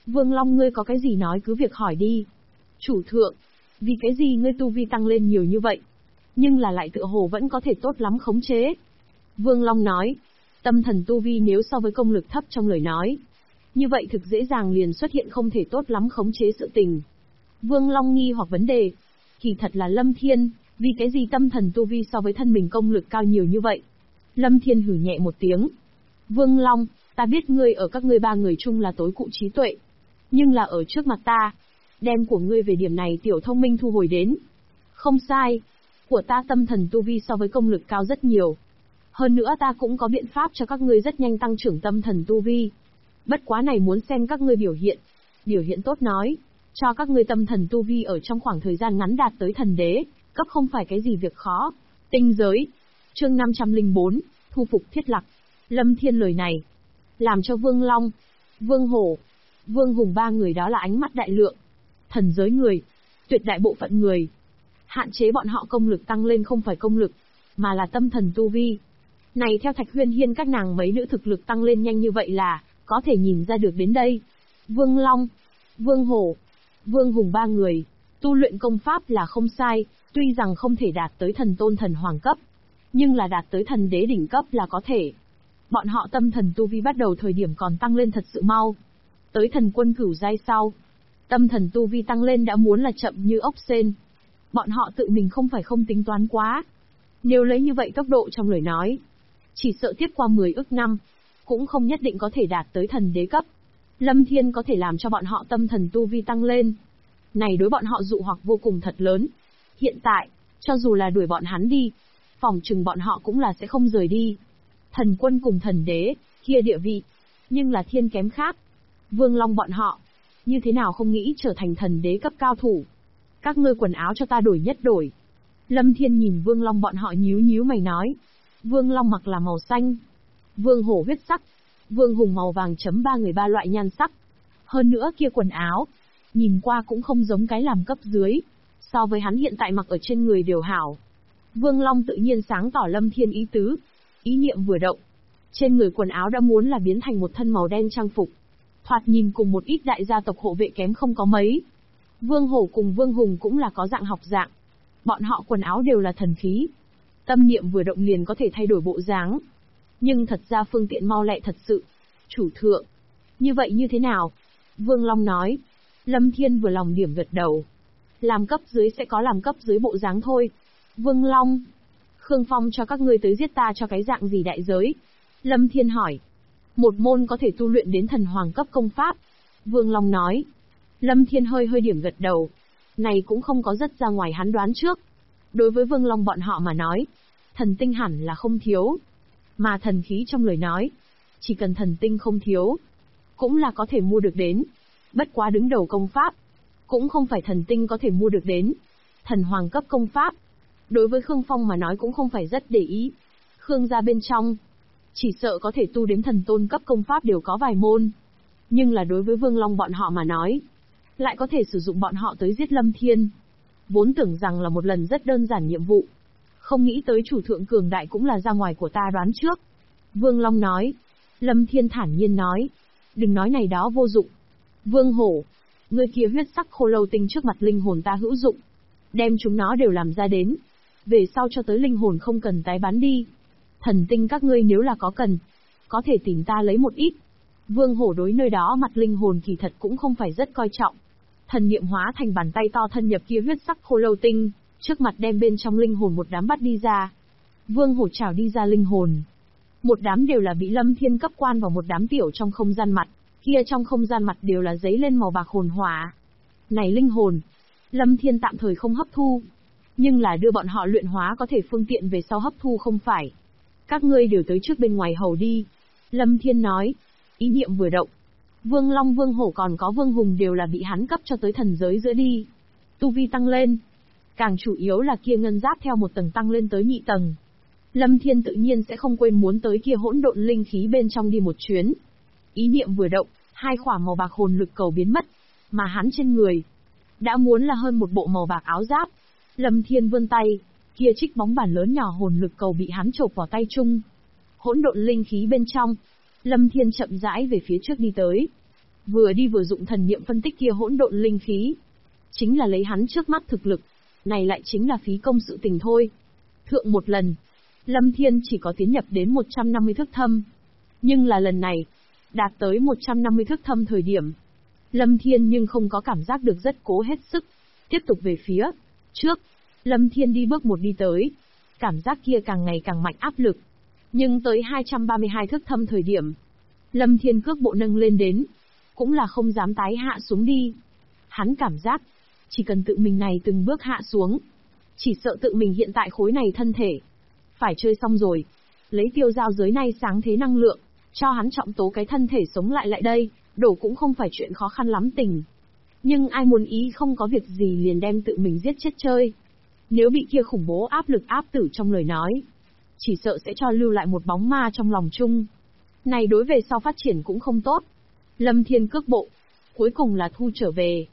Vương Long ngươi có cái gì nói cứ việc hỏi đi. Chủ thượng, vì cái gì ngươi tu vi tăng lên nhiều như vậy? Nhưng là lại tựa hồ vẫn có thể tốt lắm khống chế. Vương Long nói, tâm thần tu vi nếu so với công lực thấp trong lời nói, như vậy thực dễ dàng liền xuất hiện không thể tốt lắm khống chế sự tình. Vương Long nghi hoặc vấn đề, kỳ thật là Lâm Thiên, vì cái gì tâm thần tu vi so với thân mình công lực cao nhiều như vậy? Lâm Thiên hử nhẹ một tiếng. Vương Long, ta biết ngươi ở các ngươi ba người chung là tối cụ trí tuệ. Nhưng là ở trước mặt ta, đem của ngươi về điểm này tiểu thông minh thu hồi đến. Không sai, của ta tâm thần tu vi so với công lực cao rất nhiều. Hơn nữa ta cũng có biện pháp cho các ngươi rất nhanh tăng trưởng tâm thần tu vi. Bất quá này muốn xem các ngươi biểu hiện. Biểu hiện tốt nói, cho các ngươi tâm thần tu vi ở trong khoảng thời gian ngắn đạt tới thần đế, cấp không phải cái gì việc khó. Tinh giới. Chương 504, thu phục Thiết Lạc. Lâm Thiên lời này, làm cho Vương Long, Vương Hổ, Vương Hùng ba người đó là ánh mắt đại lượng. Thần giới người, tuyệt đại bộ phận người. Hạn chế bọn họ công lực tăng lên không phải công lực, mà là tâm thần tu vi. Này theo Thạch Huyên Hiên các nàng mấy nữ thực lực tăng lên nhanh như vậy là, có thể nhìn ra được đến đây. Vương Long, Vương Hổ, Vương Hùng ba người, tu luyện công pháp là không sai, tuy rằng không thể đạt tới thần tôn thần hoàng cấp, nhưng là đạt tới thần đế đỉnh cấp là có thể. Bọn họ tâm thần tu vi bắt đầu thời điểm còn tăng lên thật sự mau. Tới thần quân cửu giai sau, tâm thần tu vi tăng lên đã muốn là chậm như ốc sên. Bọn họ tự mình không phải không tính toán quá. Nếu lấy như vậy tốc độ trong lời nói, chỉ sợ tiếp qua 10 ức năm, cũng không nhất định có thể đạt tới thần đế cấp. Lâm Thiên có thể làm cho bọn họ tâm thần tu vi tăng lên. Này đối bọn họ dụ hoặc vô cùng thật lớn. Hiện tại, cho dù là đuổi bọn hắn đi, phỏng chừng bọn họ cũng là sẽ không rời đi. Thần quân cùng thần đế, kia địa vị, nhưng là thiên kém khác. Vương Long bọn họ, như thế nào không nghĩ trở thành thần đế cấp cao thủ. Các ngươi quần áo cho ta đổi nhất đổi. Lâm Thiên nhìn Vương Long bọn họ nhíu nhíu mày nói. Vương Long mặc là màu xanh, Vương Hổ huyết sắc, Vương Hùng màu vàng chấm ba người ba loại nhan sắc. Hơn nữa kia quần áo, nhìn qua cũng không giống cái làm cấp dưới, so với hắn hiện tại mặc ở trên người đều hảo. Vương Long tự nhiên sáng tỏ Lâm Thiên ý tứ, ý niệm vừa động, trên người quần áo đã muốn là biến thành một thân màu đen trang phục. Thoạt nhìn cùng một ít đại gia tộc hộ vệ kém không có mấy. Vương Hổ cùng Vương Hùng cũng là có dạng học dạng. Bọn họ quần áo đều là thần khí. Tâm niệm vừa động liền có thể thay đổi bộ dáng. Nhưng thật ra phương tiện mau lẹ thật sự. Chủ thượng. Như vậy như thế nào? Vương Long nói. Lâm Thiên vừa lòng điểm gật đầu. Làm cấp dưới sẽ có làm cấp dưới bộ dáng thôi. Vương Long. Khương Phong cho các ngươi tới giết ta cho cái dạng gì đại giới? Lâm Thiên hỏi. Một môn có thể tu luyện đến thần hoàng cấp công pháp. Vương Long nói. Lâm Thiên hơi điểm gật đầu. Này cũng không có rất ra ngoài hắn đoán trước. Đối với Vương Long bọn họ mà nói, thần tinh hẳn là không thiếu. Mà thần khí trong lời nói, chỉ cần thần tinh không thiếu, cũng là có thể mua được đến. Bất quá đứng đầu công pháp, cũng không phải thần tinh có thể mua được đến. Thần hoàng cấp công pháp, đối với Khương Phong mà nói cũng không phải rất để ý. Khương gia bên trong, chỉ sợ có thể tu đến thần tôn cấp công pháp đều có vài môn. Nhưng là đối với Vương Long bọn họ mà nói, lại có thể sử dụng bọn họ tới giết Lâm Thiên. Vốn tưởng rằng là một lần rất đơn giản nhiệm vụ. Không nghĩ tới chủ thượng cường đại cũng là ra ngoài của ta đoán trước. Vương Long nói. Lâm Thiên thản nhiên nói. Đừng nói này đó vô dụng. Vương Hổ, ngươi kia huyết sắc khô lâu tinh trước mặt linh hồn ta hữu dụng. Đem chúng nó đều làm ra đến. Về sau cho tới linh hồn không cần tái bán đi. Thần tinh các ngươi nếu là có cần, có thể tìm ta lấy một ít. Vương Hổ đối nơi đó mặt linh hồn kỳ thật cũng không phải rất coi trọng. Thần niệm hóa thành bàn tay to thân nhập kia huyết sắc khô lâu tinh, trước mặt đem bên trong linh hồn một đám bắt đi ra. Vương Hổ trảo đi ra linh hồn. Một đám đều là bị Lâm Thiên cấp quan vào một đám tiểu trong không gian mặt, kia trong không gian mặt đều là giấy lên màu bạc hồn hỏa. Này linh hồn, Lâm Thiên tạm thời không hấp thu, nhưng là đưa bọn họ luyện hóa có thể phương tiện về sau hấp thu không phải. Các ngươi đều tới trước bên ngoài hầu đi. Lâm Thiên nói, ý niệm vừa động. Vương Long Vương Hổ còn có Vương Hùng đều là bị hắn cấp cho tới thần giới giữa đi. Tu vi tăng lên. Càng chủ yếu là kia ngân giáp theo một tầng tăng lên tới nhị tầng. Lâm Thiên tự nhiên sẽ không quên muốn tới kia hỗn độn linh khí bên trong đi một chuyến. Ý niệm vừa động, hai khỏa màu bạc hồn lực cầu biến mất. Mà hắn trên người, đã muốn là hơn một bộ màu bạc áo giáp. Lâm Thiên vươn tay, kia trích bóng bản lớn nhỏ hồn lực cầu bị hắn chộp vào tay chung. Hỗn độn linh khí bên trong, Lâm Thiên chậm rãi về phía trước đi tới. vừa đi vừa dụng thần niệm phân tích kia hỗn độn linh khí. Chính là lấy hắn trước mắt thực lực, này lại chính là phí công sự tình thôi. Thượng một lần, Lâm Thiên chỉ có tiến nhập đến 150 thước thâm. Nhưng là lần này, đạt tới 150 thước thâm thời điểm. Lâm Thiên nhưng không có cảm giác được rất cố hết sức. Tiếp tục về phía trước, Lâm Thiên đi bước một đi tới. Cảm giác kia càng ngày càng mạnh áp lực. Nhưng tới 232 thước thâm thời điểm, Lâm Thiên cước bộ nâng lên đến, cũng là không dám tái hạ xuống đi. Hắn cảm giác, chỉ cần tự mình này từng bước hạ xuống, chỉ sợ tự mình hiện tại khối này thân thể phải chơi xong rồi. Lấy tiêu giao giới này sáng thế năng lượng, cho hắn trọng tố cái thân thể sống lại lại đây, đổ cũng không phải chuyện khó khăn lắm tình. Nhưng ai muốn ý không có việc gì liền đem tự mình giết chết chơi. Nếu bị kia khủng bố áp lực áp tử trong lời nói, chỉ sợ sẽ cho lưu lại một bóng ma trong lòng chung. Này đối về sau phát triển cũng không tốt. Lâm Thiên cước bộ, cuối cùng là thu trở về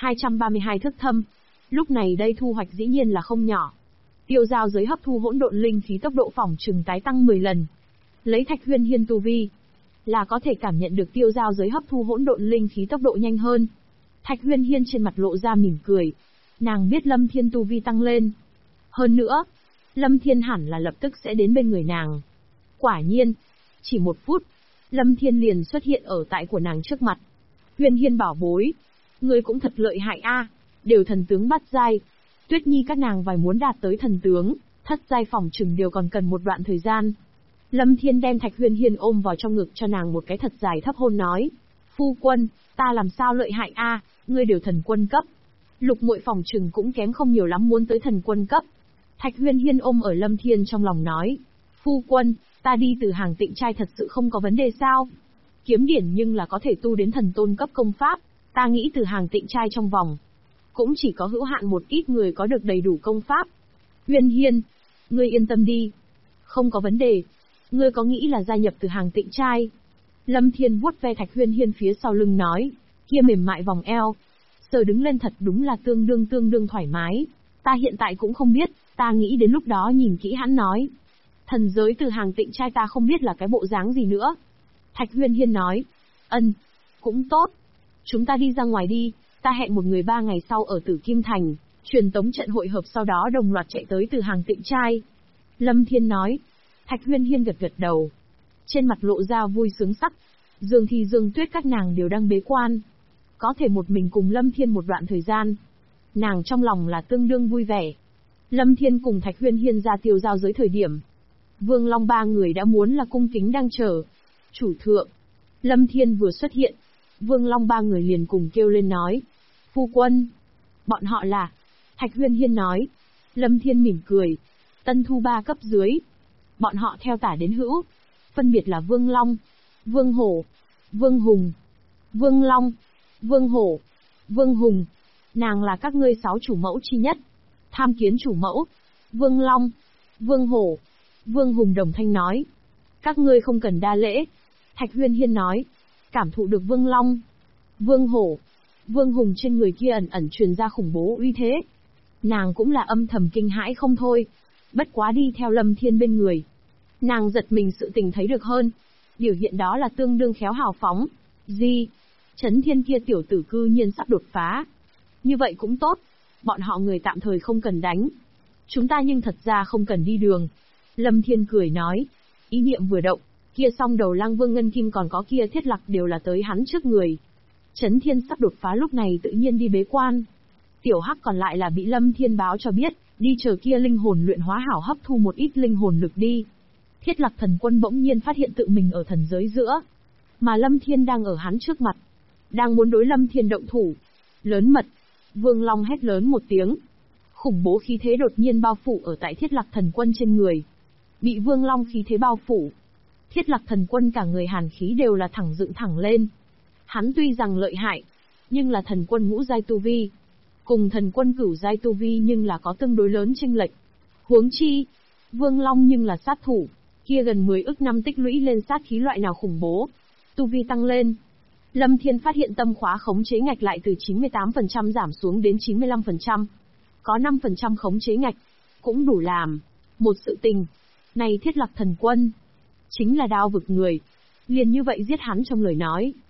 232 thước thâm. Lúc này đây thu hoạch dĩ nhiên là không nhỏ. Tiêu giao giới hấp thu hỗn độn linh khí tốc độ phỏng trừng tái tăng 10 lần. Lấy Thạch Huyên Hiên tu vi, là có thể cảm nhận được tiêu giao giới hấp thu hỗn độn linh khí tốc độ nhanh hơn. Thạch Huyên Hiên trên mặt lộ ra mỉm cười. Nàng biết Lâm Thiên tu vi tăng lên. Hơn nữa, Lâm Thiên hẳn là lập tức sẽ đến bên người nàng. Quả nhiên, chỉ 1 phút, Lâm Thiên liền xuất hiện ở tại của nàng trước mặt. Huyên Hiên bảo bối, ngươi cũng thật lợi hại a, đều thần tướng bắt giai. Tuyết Nhi các nàng vài muốn đạt tới thần tướng, thất giai phỏng chừng đều còn cần một đoạn thời gian. Lâm Thiên đem Thạch Huyên Hiên ôm vào trong ngực cho nàng một cái thật dài thấp hôn nói. Phu quân, ta làm sao lợi hại a, ngươi đều thần quân cấp. Lục muội phỏng chừng cũng kém không nhiều lắm muốn tới thần quân cấp. Thạch Huyên Hiên ôm ở Lâm Thiên trong lòng nói. Phu quân, ta đi từ hàng tịnh trai thật sự không có vấn đề sao? Kiếm điển nhưng là có thể tu đến thần tôn cấp công pháp, ta nghĩ từ hàng tịnh trai trong vòng. Cũng chỉ có hữu hạn một ít người có được đầy đủ công pháp. Huyên Hiên, ngươi yên tâm đi. Không có vấn đề. Ngươi có nghĩ là gia nhập từ hàng tịnh trai? Lâm Thiên vuốt ve Thạch Huyên Hiên phía sau lưng nói. Kia mềm mại vòng eo. Sờ đứng lên thật đúng là tương đương thoải mái. Ta hiện tại cũng không biết, ta nghĩ đến lúc đó nhìn kỹ hắn nói. Thần giới từ hàng tịnh trai ta không biết là cái bộ dáng gì nữa. Thạch Huyên Hiên nói. Ân, cũng tốt. Chúng ta đi ra ngoài đi, ta hẹn một người 3 ngày sau ở Tử Kim Thành, truyền tống trận hội hợp sau đó đồng loạt chạy tới từ hàng tịnh trai. Lâm Thiên nói. Thạch Huyên Hiên gật gật đầu. Trên mặt lộ ra vui sướng sắc. Dương Thi Dương Tuyết các nàng đều đang bế quan. Có thể một mình cùng Lâm Thiên một đoạn thời gian. Nàng trong lòng là tương đương vui vẻ. Lâm Thiên cùng Thạch Huyên Hiên ra tiêu giao giới thời điểm. Vương Long 3 người đã muốn là cung kính đang chờ. Chủ thượng. Lâm Thiên vừa xuất hiện. Vương Long 3 người liền cùng kêu lên nói. Phu quân. Bọn họ là. Thạch Huyên Hiên nói. Lâm Thiên mỉm cười. Tân thu 3 cấp dưới. Bọn họ theo tả đến hữu. Phân biệt là Vương Long, Vương Hổ, Vương Hùng, Vương Long, Vương Hổ, Vương Hùng. Nàng là các ngươi 6 chủ mẫu chi nhất. Tham kiến chủ mẫu. Vương Long, Vương Hổ, Vương Hùng đồng thanh nói. Các ngươi không cần đa lễ. Thạch Huyên Hiên nói. Cảm thụ được Vương Long, Vương Hổ, Vương Hùng trên người kia ẩn truyền ra khủng bố uy thế. Nàng cũng là âm thầm kinh hãi không thôi. Bất quá đi theo Lâm Thiên bên người. Nàng giật mình sự tình thấy được hơn. Biểu hiện đó là tương đương khéo hào phóng. Chấn Thiên kia tiểu tử cư nhiên sắp đột phá. Như vậy cũng tốt. Bọn họ người tạm thời không cần đánh. Chúng ta nhưng thật ra không cần đi đường. Lâm Thiên cười nói. Ý niệm vừa động. Kia song đầu Lang Vương Ngân Kim còn có kia Thiết Lạc đều là tới hắn trước người. Chấn Thiên sắp đột phá lúc này tự nhiên đi bế quan. Tiểu Hắc còn lại là bị Lâm Thiên báo cho biết, đi chờ kia linh hồn luyện hóa hảo hấp thu một ít linh hồn lực đi. Thiết Lạc thần quân bỗng nhiên phát hiện tự mình ở thần giới giữa. Mà Lâm Thiên đang ở hắn trước mặt. Đang muốn đối Lâm Thiên động thủ. Lớn mật. Vương Long hét lớn một tiếng. Khủng bố khí thế đột nhiên bao phủ ở tại Thiết Lạc thần quân trên người. Bị Vương Long khí thế bao phủ. Thiết Lạc thần quân cả người hàn khí đều là thẳng dựng thẳng lên. Hắn tuy rằng lợi hại, nhưng là thần quân ngũ giai tu vi. Cùng thần quân cửu giai tu vi nhưng là có tương đối lớn chênh lệch. Huống chi, Vương Long nhưng là sát thủ, kia gần 10 ức năm tích lũy lên sát khí loại nào khủng bố. Tu vi tăng lên. Lâm Thiên phát hiện tâm khóa khống chế ngạch lại từ 98% giảm xuống đến 95%. Có 5% khống chế ngạch, cũng đủ làm một sự tình. Này Thiết Lạc thần quân, chính là đao vực người. Liền như vậy giết hắn trong lời nói.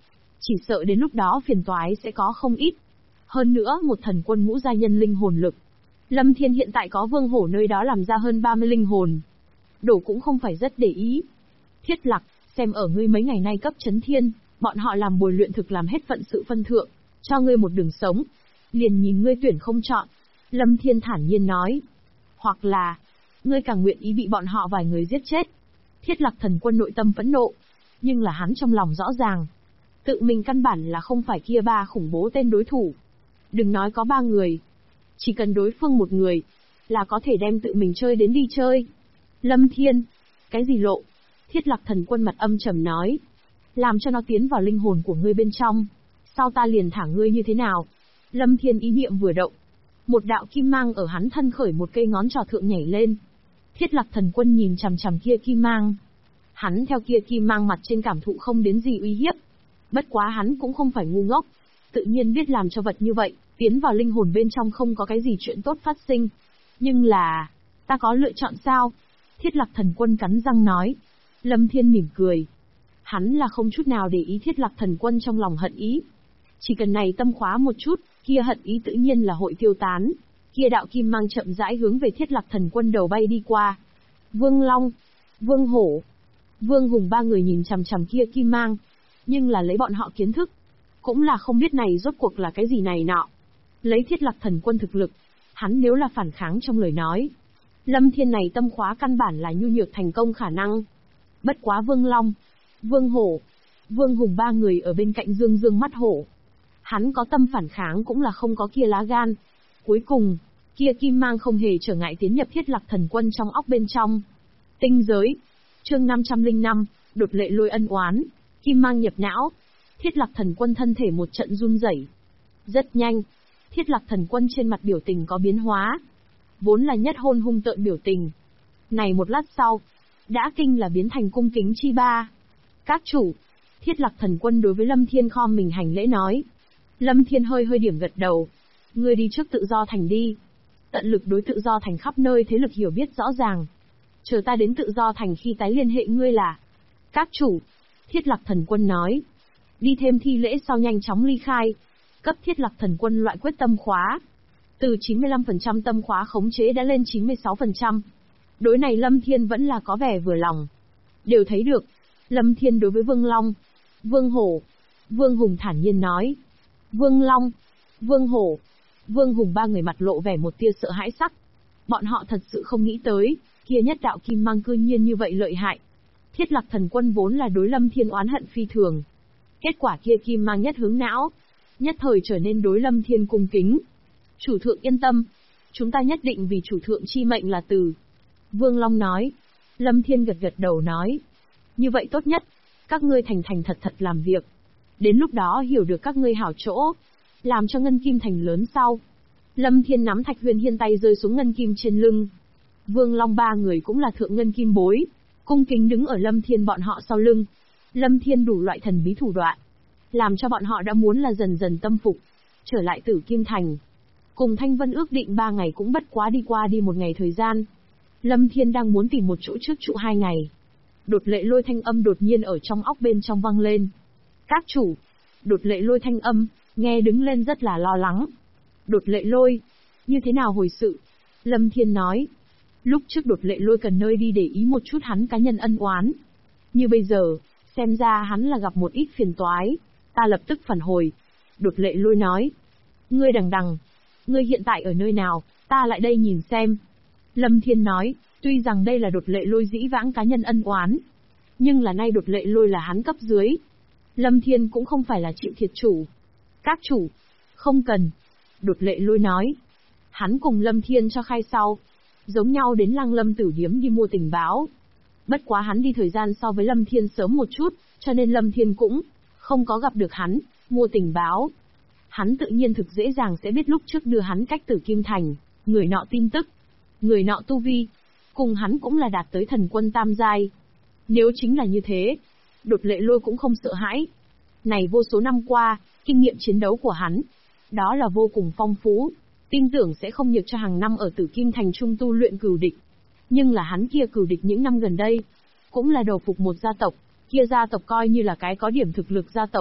Chỉ sợ đến lúc đó phiền toái sẽ có không ít. Hơn nữa một thần quân ngũ giai nhân linh hồn lực. Lâm Thiên hiện tại có Vương Hổ nơi đó làm ra hơn 30 linh hồn. Đổ cũng không phải rất để ý. Thiết Lạc, xem ở ngươi mấy ngày nay cấp chấn thiên, bọn họ làm bồi luyện thực làm hết phận sự phân thượng, cho ngươi một đường sống. Liền nhìn ngươi tuyển không chọn. Lâm Thiên thản nhiên nói. Hoặc là, ngươi càng nguyện ý bị bọn họ vài người giết chết. Thiết Lạc thần quân nội tâm phẫn nộ. Nhưng là hắn trong lòng rõ ràng. Tự mình căn bản là không phải kia ba khủng bố tên đối thủ. Đừng nói có 3 người. Chỉ cần đối phương một người, là có thể đem tự mình chơi đến đi chơi. Lâm Thiên, cái gì lộ? Thiết Lạc thần quân mặt âm trầm nói. Làm cho nó tiến vào linh hồn của ngươi bên trong. Sau ta liền thả ngươi như thế nào? Lâm Thiên ý niệm vừa động. Một đạo kim mang ở hắn thân khởi một cây ngón trỏ thượng nhảy lên. Thiết Lạc thần quân nhìn chằm chằm kia kim mang. Hắn theo kia kim mang mặt trên cảm thụ không đến gì uy hiếp. Bất quá hắn cũng không phải ngu ngốc. Tự nhiên biết làm cho vật như vậy, tiến vào linh hồn bên trong không có cái gì chuyện tốt phát sinh. Nhưng là, ta có lựa chọn sao? Thiết Lạc thần quân cắn răng nói. Lâm Thiên mỉm cười. Hắn là không chút nào để ý Thiết Lạc thần quân trong lòng hận ý. Chỉ cần này tâm khóa một chút, kia hận ý tự nhiên là hội tiêu tán. Kia đạo kim mang chậm rãi hướng về Thiết Lạc thần quân đầu bay đi qua. Vương Long, Vương Hổ, Vương Hùng 3 người nhìn chằm chằm kia kim mang. Nhưng là lấy bọn họ kiến thức, cũng là không biết này rốt cuộc là cái gì này nọ. Lấy Thiết Lạc thần quân thực lực, hắn nếu là phản kháng trong lời nói, Lâm Thiên này tâm khóa căn bản là nhu nhược thành công khả năng. Bất quá Vương Long, Vương Hổ, Vương Hùng 3 người ở bên cạnh dương dương mắt hổ. Hắn có tâm phản kháng cũng là không có kia lá gan. Cuối cùng, kia kim mang không hề trở ngại tiến nhập Thiết Lạc thần quân trong óc bên trong. Tinh giới, chương 505, đột lệ lôi ân oán, kim mang nhập não. Thiết Lạc thần quân thân thể một trận run rẩy. Rất nhanh, Thiết Lạc thần quân trên mặt biểu tình có biến hóa. Vốn là nhất hôn hung tợn biểu tình. Này một lát sau, đã kinh là biến thành cung kính chi ba. Các chủ, Thiết Lạc thần quân đối với Lâm Thiên khom mình hành lễ nói. Lâm Thiên hơi hơi điểm gật đầu. Ngươi đi trước tự do thành đi. Tận lực đối tự do thành khắp nơi thế lực hiểu biết rõ ràng. Chờ ta đến tự do thành khi tái liên hệ ngươi là. Các chủ, Thiết Lạc thần quân nói. Đi thêm thi lễ sau nhanh chóng ly khai. Cấp Thiết Lạc thần quân loại quyết tâm khóa. Từ 95% tâm khóa khống chế đã lên 96%. Đối này Lâm Thiên vẫn là có vẻ vừa lòng. Đều thấy được. Lâm Thiên đối với Vương Long, Vương Hổ, Vương Hùng thản nhiên nói. Vương Long, Vương Hổ, Vương Hùng 3 người mặt lộ vẻ một tia sợ hãi sắc. Bọn họ thật sự không nghĩ tới, kia nhất đạo kim mang cư nhiên như vậy lợi hại. Thiết Lạc thần quân vốn là đối Lâm Thiên oán hận phi thường. Kết quả kia kim mang nhất hướng não, nhất thời trở nên đối Lâm Thiên cung kính. Chủ thượng yên tâm, chúng ta nhất định vì chủ thượng chi mệnh là từ. Vương Long nói. Lâm Thiên gật gật đầu nói. Như vậy tốt nhất, các ngươi thành thành thật thật làm việc. Đến lúc đó hiểu được các ngươi hảo chỗ, làm cho ngân kim thành lớn sau. Lâm Thiên nắm Thạch Huyền Hiên tay rơi xuống ngân kim trên lưng. Vương Long 3 người cũng là thượng ngân kim bối, cung kính đứng ở Lâm Thiên bọn họ sau lưng. Lâm Thiên đủ loại thần bí thủ đoạn, làm cho bọn họ đã muốn là dần dần tâm phục, trở lại Tử Kim Thành. Cùng Thanh Vân ước định 3 ngày cũng bất quá đi qua đi 1 ngày thời gian. Lâm Thiên đang muốn tìm một chỗ trước trụ 2 ngày. Đột lệ lôi thanh âm đột nhiên ở trong óc bên trong vang lên. Các chủ, đột lệ lôi thanh âm, nghe đứng lên rất là lo lắng. Đột lệ lôi, như thế nào hồi sự? Lâm Thiên nói. Lúc trước đột lệ lôi cần nơi đi để ý một chút hắn cá nhân ân oán. Như bây giờ, xem ra hắn là gặp một ít phiền toái. Ta lập tức phản hồi. Đột lệ lôi nói. Ngươi đằng đằng, ngươi hiện tại ở nơi nào, ta lại đây nhìn xem. Lâm Thiên nói, tuy rằng đây là đột lệ lôi dĩ vãng cá nhân ân oán, nhưng là nay đột lệ lôi là hắn cấp dưới. Lâm Thiên cũng không phải là chịu thiệt chủ. Các chủ, không cần. Đột lệ lôi nói. Hắn cùng Lâm Thiên cho khai sau, giống nhau đến Lăng Lâm Tử Điếm đi mua tình báo. Bất quá hắn đi thời gian so với Lâm Thiên sớm một chút, cho nên Lâm Thiên cũng không có gặp được hắn, mua tình báo. Hắn tự nhiên thực dễ dàng sẽ biết lúc trước đưa hắn cách Tử Kim Thành, người nọ tin tức. Người nọ tu vi, cùng hắn cũng là đạt tới thần quân tam giai. Nếu chính là như thế, đột lệ lôi cũng không sợ hãi. Này vô số năm qua, kinh nghiệm chiến đấu của hắn, đó là vô cùng phong phú, tin tưởng sẽ không nhược cho hàng năm ở Tử Kim Thành trung tu luyện cửu địch. Nhưng là hắn kia cửu địch những năm gần đây, cũng là đầu phục một gia tộc, kia gia tộc coi như là cái có điểm thực lực gia tộc.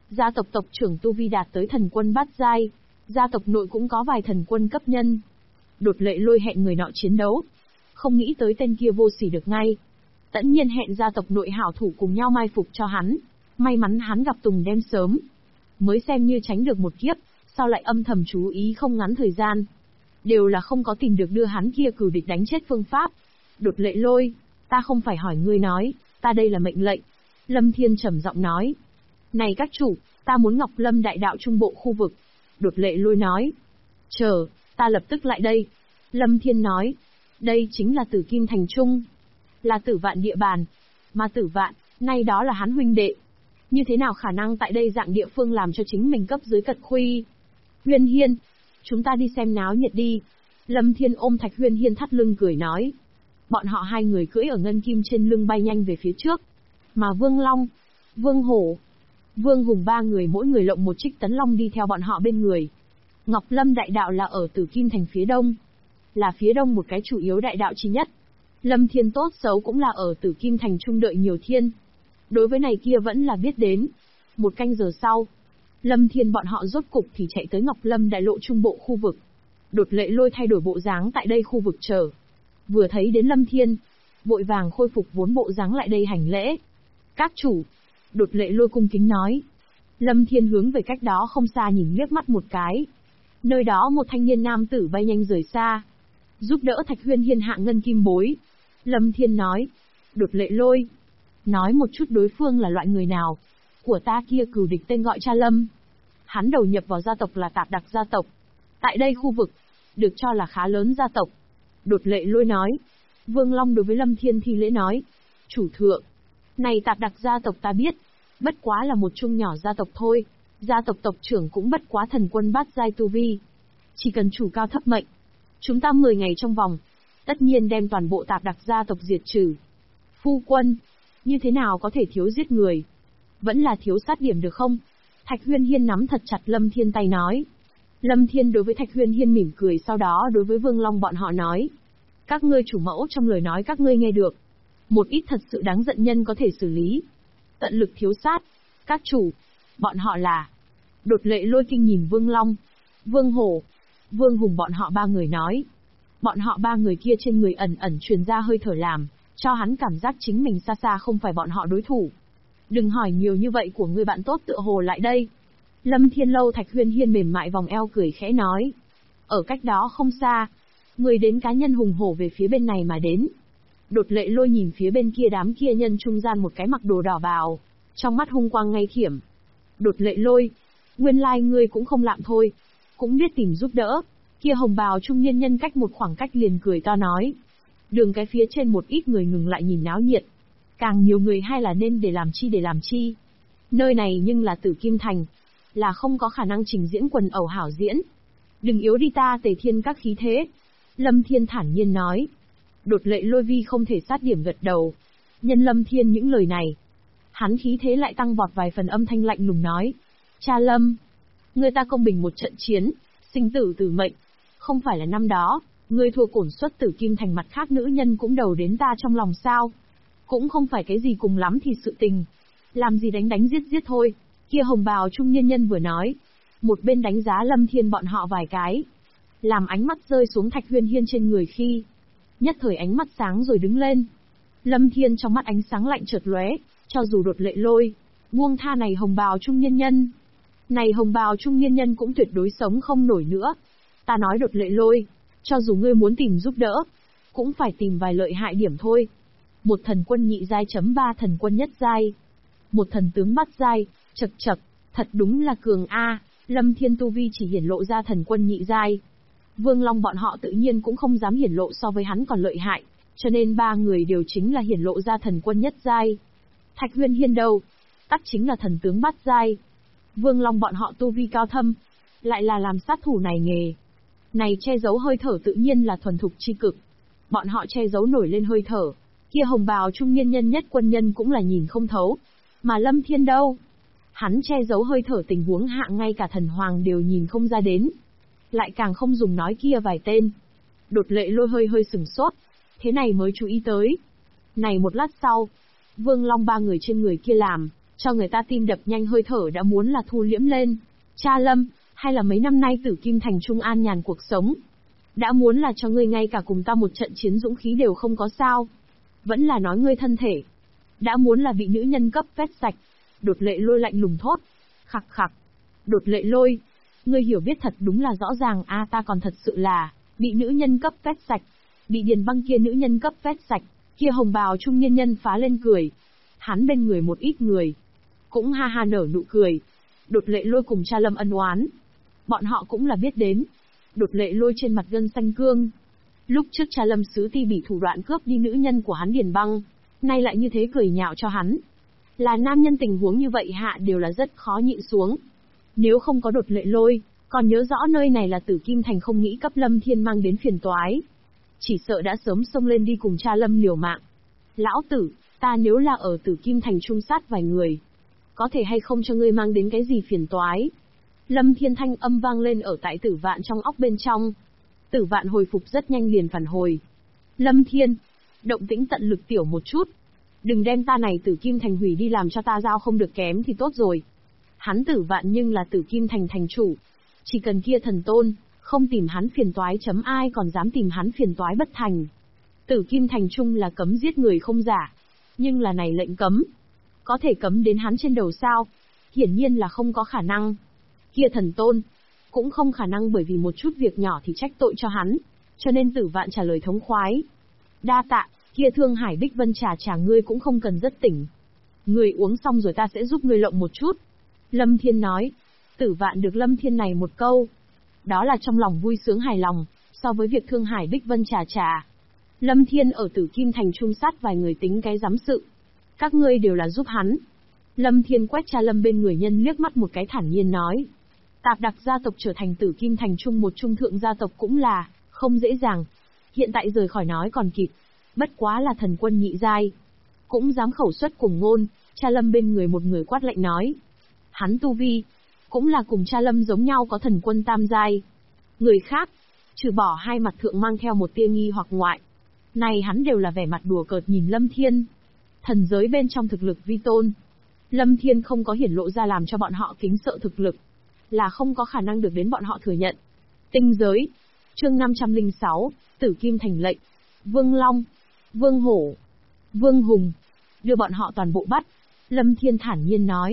Gia tộc tộc trưởng tu vi đạt tới thần quân bát giai, gia tộc nội cũng có vài thần quân cấp nhân. Đột Lệ Lôi hẹn người nọ chiến đấu, không nghĩ tới tên kia vô sỉ được ngay. Tẫn nhiên hẹn gia tộc nội hảo thủ cùng nhau mai phục cho hắn. May mắn hắn gặp Tùng Đêm sớm, mới xem như tránh được một kiếp, sau lại âm thầm chú ý không ngắn thời gian. Đều là không có tìm được đưa hắn kia cửu địch đánh chết phương pháp. Đột Lệ Lôi, ta không phải hỏi ngươi nói, ta đây là mệnh lệnh. Lâm Thiên trầm giọng nói. Này các chủ, ta muốn Ngọc Lâm đại đạo trung bộ khu vực. Đột Lệ Lôi nói. Chờ, ta lập tức lại đây. Lâm Thiên nói. Đây chính là Tử Kim Thành Trung, là Tử Vạn địa bàn. Mà Tử Vạn, nay đó là hắn huynh đệ. Như thế nào khả năng tại đây dạng địa phương làm cho chính mình cấp dưới cật khuy? Huyên Hiên, chúng ta đi xem náo nhiệt đi. Lâm Thiên ôm Thạch Huyên Hiên thắt lưng cười nói. Bọn họ hai người cưỡi ở ngân kim trên lưng bay nhanh về phía trước. Mà Vương Long, Vương Hổ, Vương Hùng ba người mỗi người lộng một trích tấn long đi theo bọn họ bên người. Ngọc Lâm đại đạo là ở Tử Kim Thành phía đông, là phía đông một cái chủ yếu đại đạo chi nhất. Lâm Thiên tốt xấu cũng là ở Tử Kim Thành trung đợi nhiều thiên. Đối với này kia vẫn là biết đến. Một canh giờ sau, Lâm Thiên bọn họ rốt cục thì chạy tới Ngọc Lâm đại lộ trung bộ khu vực. Đột Lệ Lôi thay đổi bộ dáng tại đây khu vực chờ. Vừa thấy đến Lâm Thiên, vội vàng khôi phục vốn bộ dáng lại đây hành lễ. Các chủ, Đột Lệ Lôi cung kính nói. Lâm Thiên hướng về cách đó không xa nhìn liếc mắt một cái. Nơi đó một thanh niên nam tử bay nhanh rời xa, giúp đỡ Thạch Huyên Hiên hạ ngân kim bối. Lâm Thiên nói. Đột Lệ Lôi, nói một chút đối phương là loại người nào. Của ta kia cửu địch tên gọi Cha Lâm. Hắn đầu nhập vào gia tộc là Tạp Đặc gia tộc. Tại đây khu vực, được cho là khá lớn gia tộc. Đột Lệ Lôi nói. Vương Long đối với Lâm Thiên thi lễ nói. Chủ thượng, này Tạp Đặc gia tộc ta biết, bất quá là một chung nhỏ gia tộc thôi. Gia tộc tộc trưởng cũng bất quá thần quân bát giai tu vi. Chỉ cần chủ cao thấp mệnh, chúng ta 10 ngày trong vòng, tất nhiên đem toàn bộ Tạp Đặc gia tộc diệt trừ. Phu quân, như thế nào có thể thiếu giết người? Vẫn là thiếu sát điểm được không? Thạch Huyên Hiên nắm thật chặt Lâm Thiên tay nói. Lâm Thiên đối với Thạch Huyên Hiên mỉm cười, sau đó đối với Vương Long bọn họ nói. Các ngươi chủ mẫu trong lời nói các ngươi nghe được. Một ít thật sự đáng giận nhân có thể xử lý. Tận lực thiếu sát. Các chủ, bọn họ là... Đột Lệ Lôi kinh nhìn Vương Long, Vương Hổ, Vương Hùng bọn họ ba người nói. Bọn họ ba người kia trên người ẩn ẩn truyền ra hơi thở làm cho hắn cảm giác chính mình xa xa không phải bọn họ đối thủ. Đừng hỏi nhiều như vậy của người bạn tốt tựa hồ lại đây. Lâm Thiên Lâu Thạch Huyên Hiên mềm mại vòng eo cười khẽ nói. Ở cách đó không xa, người đến cá nhân hùng hổ về phía bên này mà đến. Đột Lệ Lôi nhìn phía bên kia đám kia nhân trung gian một cái mặc đồ đỏ bào, trong mắt hung quang ngay thiểm. Đột Lệ Lôi, nguyên lai ngươi cũng không lạm thôi, cũng biết tìm giúp đỡ. Kia hồng bào trung niên nhân cách một khoảng cách liền cười to nói. Đường cái phía trên một ít người ngừng lại nhìn náo nhiệt. Càng nhiều người hay là nên để làm chi. Nơi này nhưng là Tử Kim Thành, là không có khả năng trình diễn quần ẩu hảo diễn. Đừng yếu đi ta Tề Thiên các khí thế. Lâm Thiên thản nhiên nói. Đột Lệ Lôi vi không thể sát điểm gật đầu. Nhân Lâm Thiên những lời này, hắn khí thế lại tăng vọt vài phần, âm thanh lạnh lùng nói. Cha Lâm, người ta công bình một trận chiến, sinh tử tử mệnh. Không phải là năm đó, ngươi thua cổn xuất Tử Kim Thành mặt khác nữ nhân cũng đầu đến ta trong lòng sao? Cũng không phải cái gì cùng lắm thì sự tình. Làm gì đánh giết thôi. Kia hồng bào trung niên nhân vừa nói, một bên đánh giá Lâm Thiên bọn họ vài cái. Làm ánh mắt rơi xuống Thạch Huyên Hiên trên người khi. Nhất thời ánh mắt sáng rồi đứng lên. Lâm Thiên trong mắt ánh sáng lạnh chợt lóe, cho dù Đột Lệ Lôi, buông tha này hồng bào trung niên nhân. Này hồng bào trung niên nhân cũng tuyệt đối sống không nổi nữa. Ta nói Đột Lệ Lôi, cho dù ngươi muốn tìm giúp đỡ, cũng phải tìm vài lợi hại điểm thôi. Một thần quân nhị giai chấm 3 thần quân nhất giai. Một thần tướng bát giai, chậc chậc, thật đúng là cường a. Lâm Thiên tu vi chỉ hiển lộ ra thần quân nhị giai. Vương Long bọn họ tự nhiên cũng không dám hiển lộ so với hắn còn lợi hại, cho nên ba người đều chính là hiển lộ ra thần quân nhất giai. Thạch Huyên Hiên đâu? Tắt chính là thần tướng bát giai. Vương Long bọn họ tu vi cao thâm, lại là làm sát thủ này nghề. Này che giấu hơi thở tự nhiên là thuần thục chi cực. Bọn họ che giấu nổi lên hơi thở. Kia hồng bào trung niên nhân nhất quân nhân cũng là nhìn không thấu. Mà Lâm Thiên đâu? Hắn che giấu hơi thở tình huống hạ ngay cả thần hoàng đều nhìn không ra đến. Lại càng không dùng nói kia vài tên. Đột Lệ Lôi hơi sửng sốt. Thế này mới chú ý tới. Này một lát sau, Vương Long ba người trên người kia làm cho người ta tim đập nhanh, hơi thở đã muốn là thu liễm lên. Cha Lâm, hay là mấy năm nay Tử Kim Thành Trung an nhàn cuộc sống? Đã muốn là cho ngươi ngay cả cùng ta một trận chiến dũng khí đều không có sao? Vẫn là nói ngươi thân thể đã muốn là bị nữ nhân cấp vét sạch? Đột Lệ Lôi lạnh lùng thốt. Khặc khặc. Đột Lệ Lôi, ngươi hiểu biết thật đúng là rõ ràng a, ta còn thật sự là bị nữ nhân cấp vét sạch. Bị Điền Băng kia nữ nhân cấp vét sạch. Kia hồng bào trung niên nhân phá lên cười. Hắn bên người một ít người cũng ha ha nở nụ cười. Đột Lệ Lôi cùng cha Lâm ân oán, bọn họ cũng là biết đến. Đột Lệ Lôi trên mặt gân xanh cương. Lúc trước cha Lâm Sứ Ti bị thủ đoạn cướp đi nữ nhân của hắn Điền Băng, nay lại như thế cười nhạo cho hắn. Là nam nhân tình huống như vậy hạ đều là rất khó nhịn xuống. Nếu không có Đột Lệ Lôi, còn nhớ rõ nơi này là Tử Kim Thành, không nghĩ cấp Lâm Thiên mang đến phiền toái, chỉ sợ đã sớm xông lên đi cùng cha Lâm liều mạng. Lão tử, ta nếu là ở Tử Kim Thành trung sát vài người, có thể hay không cho ngươi mang đến cái gì phiền toái? Lâm Thiên thanh âm vang lên ở tại Tử Vạn trong óc bên trong. Tử Vạn hồi phục rất nhanh liền phản hồi. Lâm Thiên, động tĩnh tận lực tiểu một chút. Đừng đem ta này Tử Kim Thành hủy đi, làm cho ta giao không được kém thì tốt rồi. Hắn Tử Vạn nhưng là Tử Kim Thành thành chủ. Chỉ cần kia thần tôn không tìm hắn phiền toái, ai còn dám tìm hắn phiền toái bất thành. Tử Kim Thành chung là cấm giết người không giả, nhưng là này lệnh cấm, có thể cấm đến hắn trên đầu sao? Hiển nhiên là không có khả năng. Kia thần tôn cũng không khả năng bởi vì một chút việc nhỏ thì trách tội cho hắn, cho nên Tử Vạn trả lời thống khoái. Đa tạ, kia Thương Hải Bích Vân trà ngươi cũng không cần rất tỉnh. Ngươi uống xong rồi ta sẽ giúp ngươi lộng một chút. Lâm Thiên nói. Tử Vạn được Lâm Thiên này một câu, đó là trong lòng vui sướng hài lòng. So với việc Thương Hải Bích Vân trà, Lâm Thiên ở Tử Kim Thành trung sát vài người tính cái giám sự. Các ngươi đều là giúp hắn. Lâm Thiên quét cha Lâm bên người nhân liếc mắt một cái, thản nhiên nói. Tạp Đặc gia tộc trở thành Tử Kim Thành trung một trung thượng gia tộc cũng là không dễ dàng. Hiện tại rời khỏi nói còn kịp, bất quá là thần quân nhị giai, cũng dám khẩu xuất cùng ngôn. Cha Lâm bên người một người quát lạnh nói. Hắn tu vi cũng là cùng cha Lâm giống nhau, có thần quân tam giai. Người khác, trừ bỏ hai mặt thượng mang theo một tia nghi hoặc ngoại, này hắn đều là vẻ mặt đùa cợt nhìn Lâm Thiên. Thần giới bên trong thực lực vi tôn, Lâm Thiên không có hiển lộ ra làm cho bọn họ kính sợ thực lực, là không có khả năng được đến bọn họ thừa nhận. Tinh giới, chương 506, Tử Kim Thành lệnh, Vương Long, Vương Hổ, Vương Hùng, đưa bọn họ toàn bộ bắt. Lâm Thiên thản nhiên nói,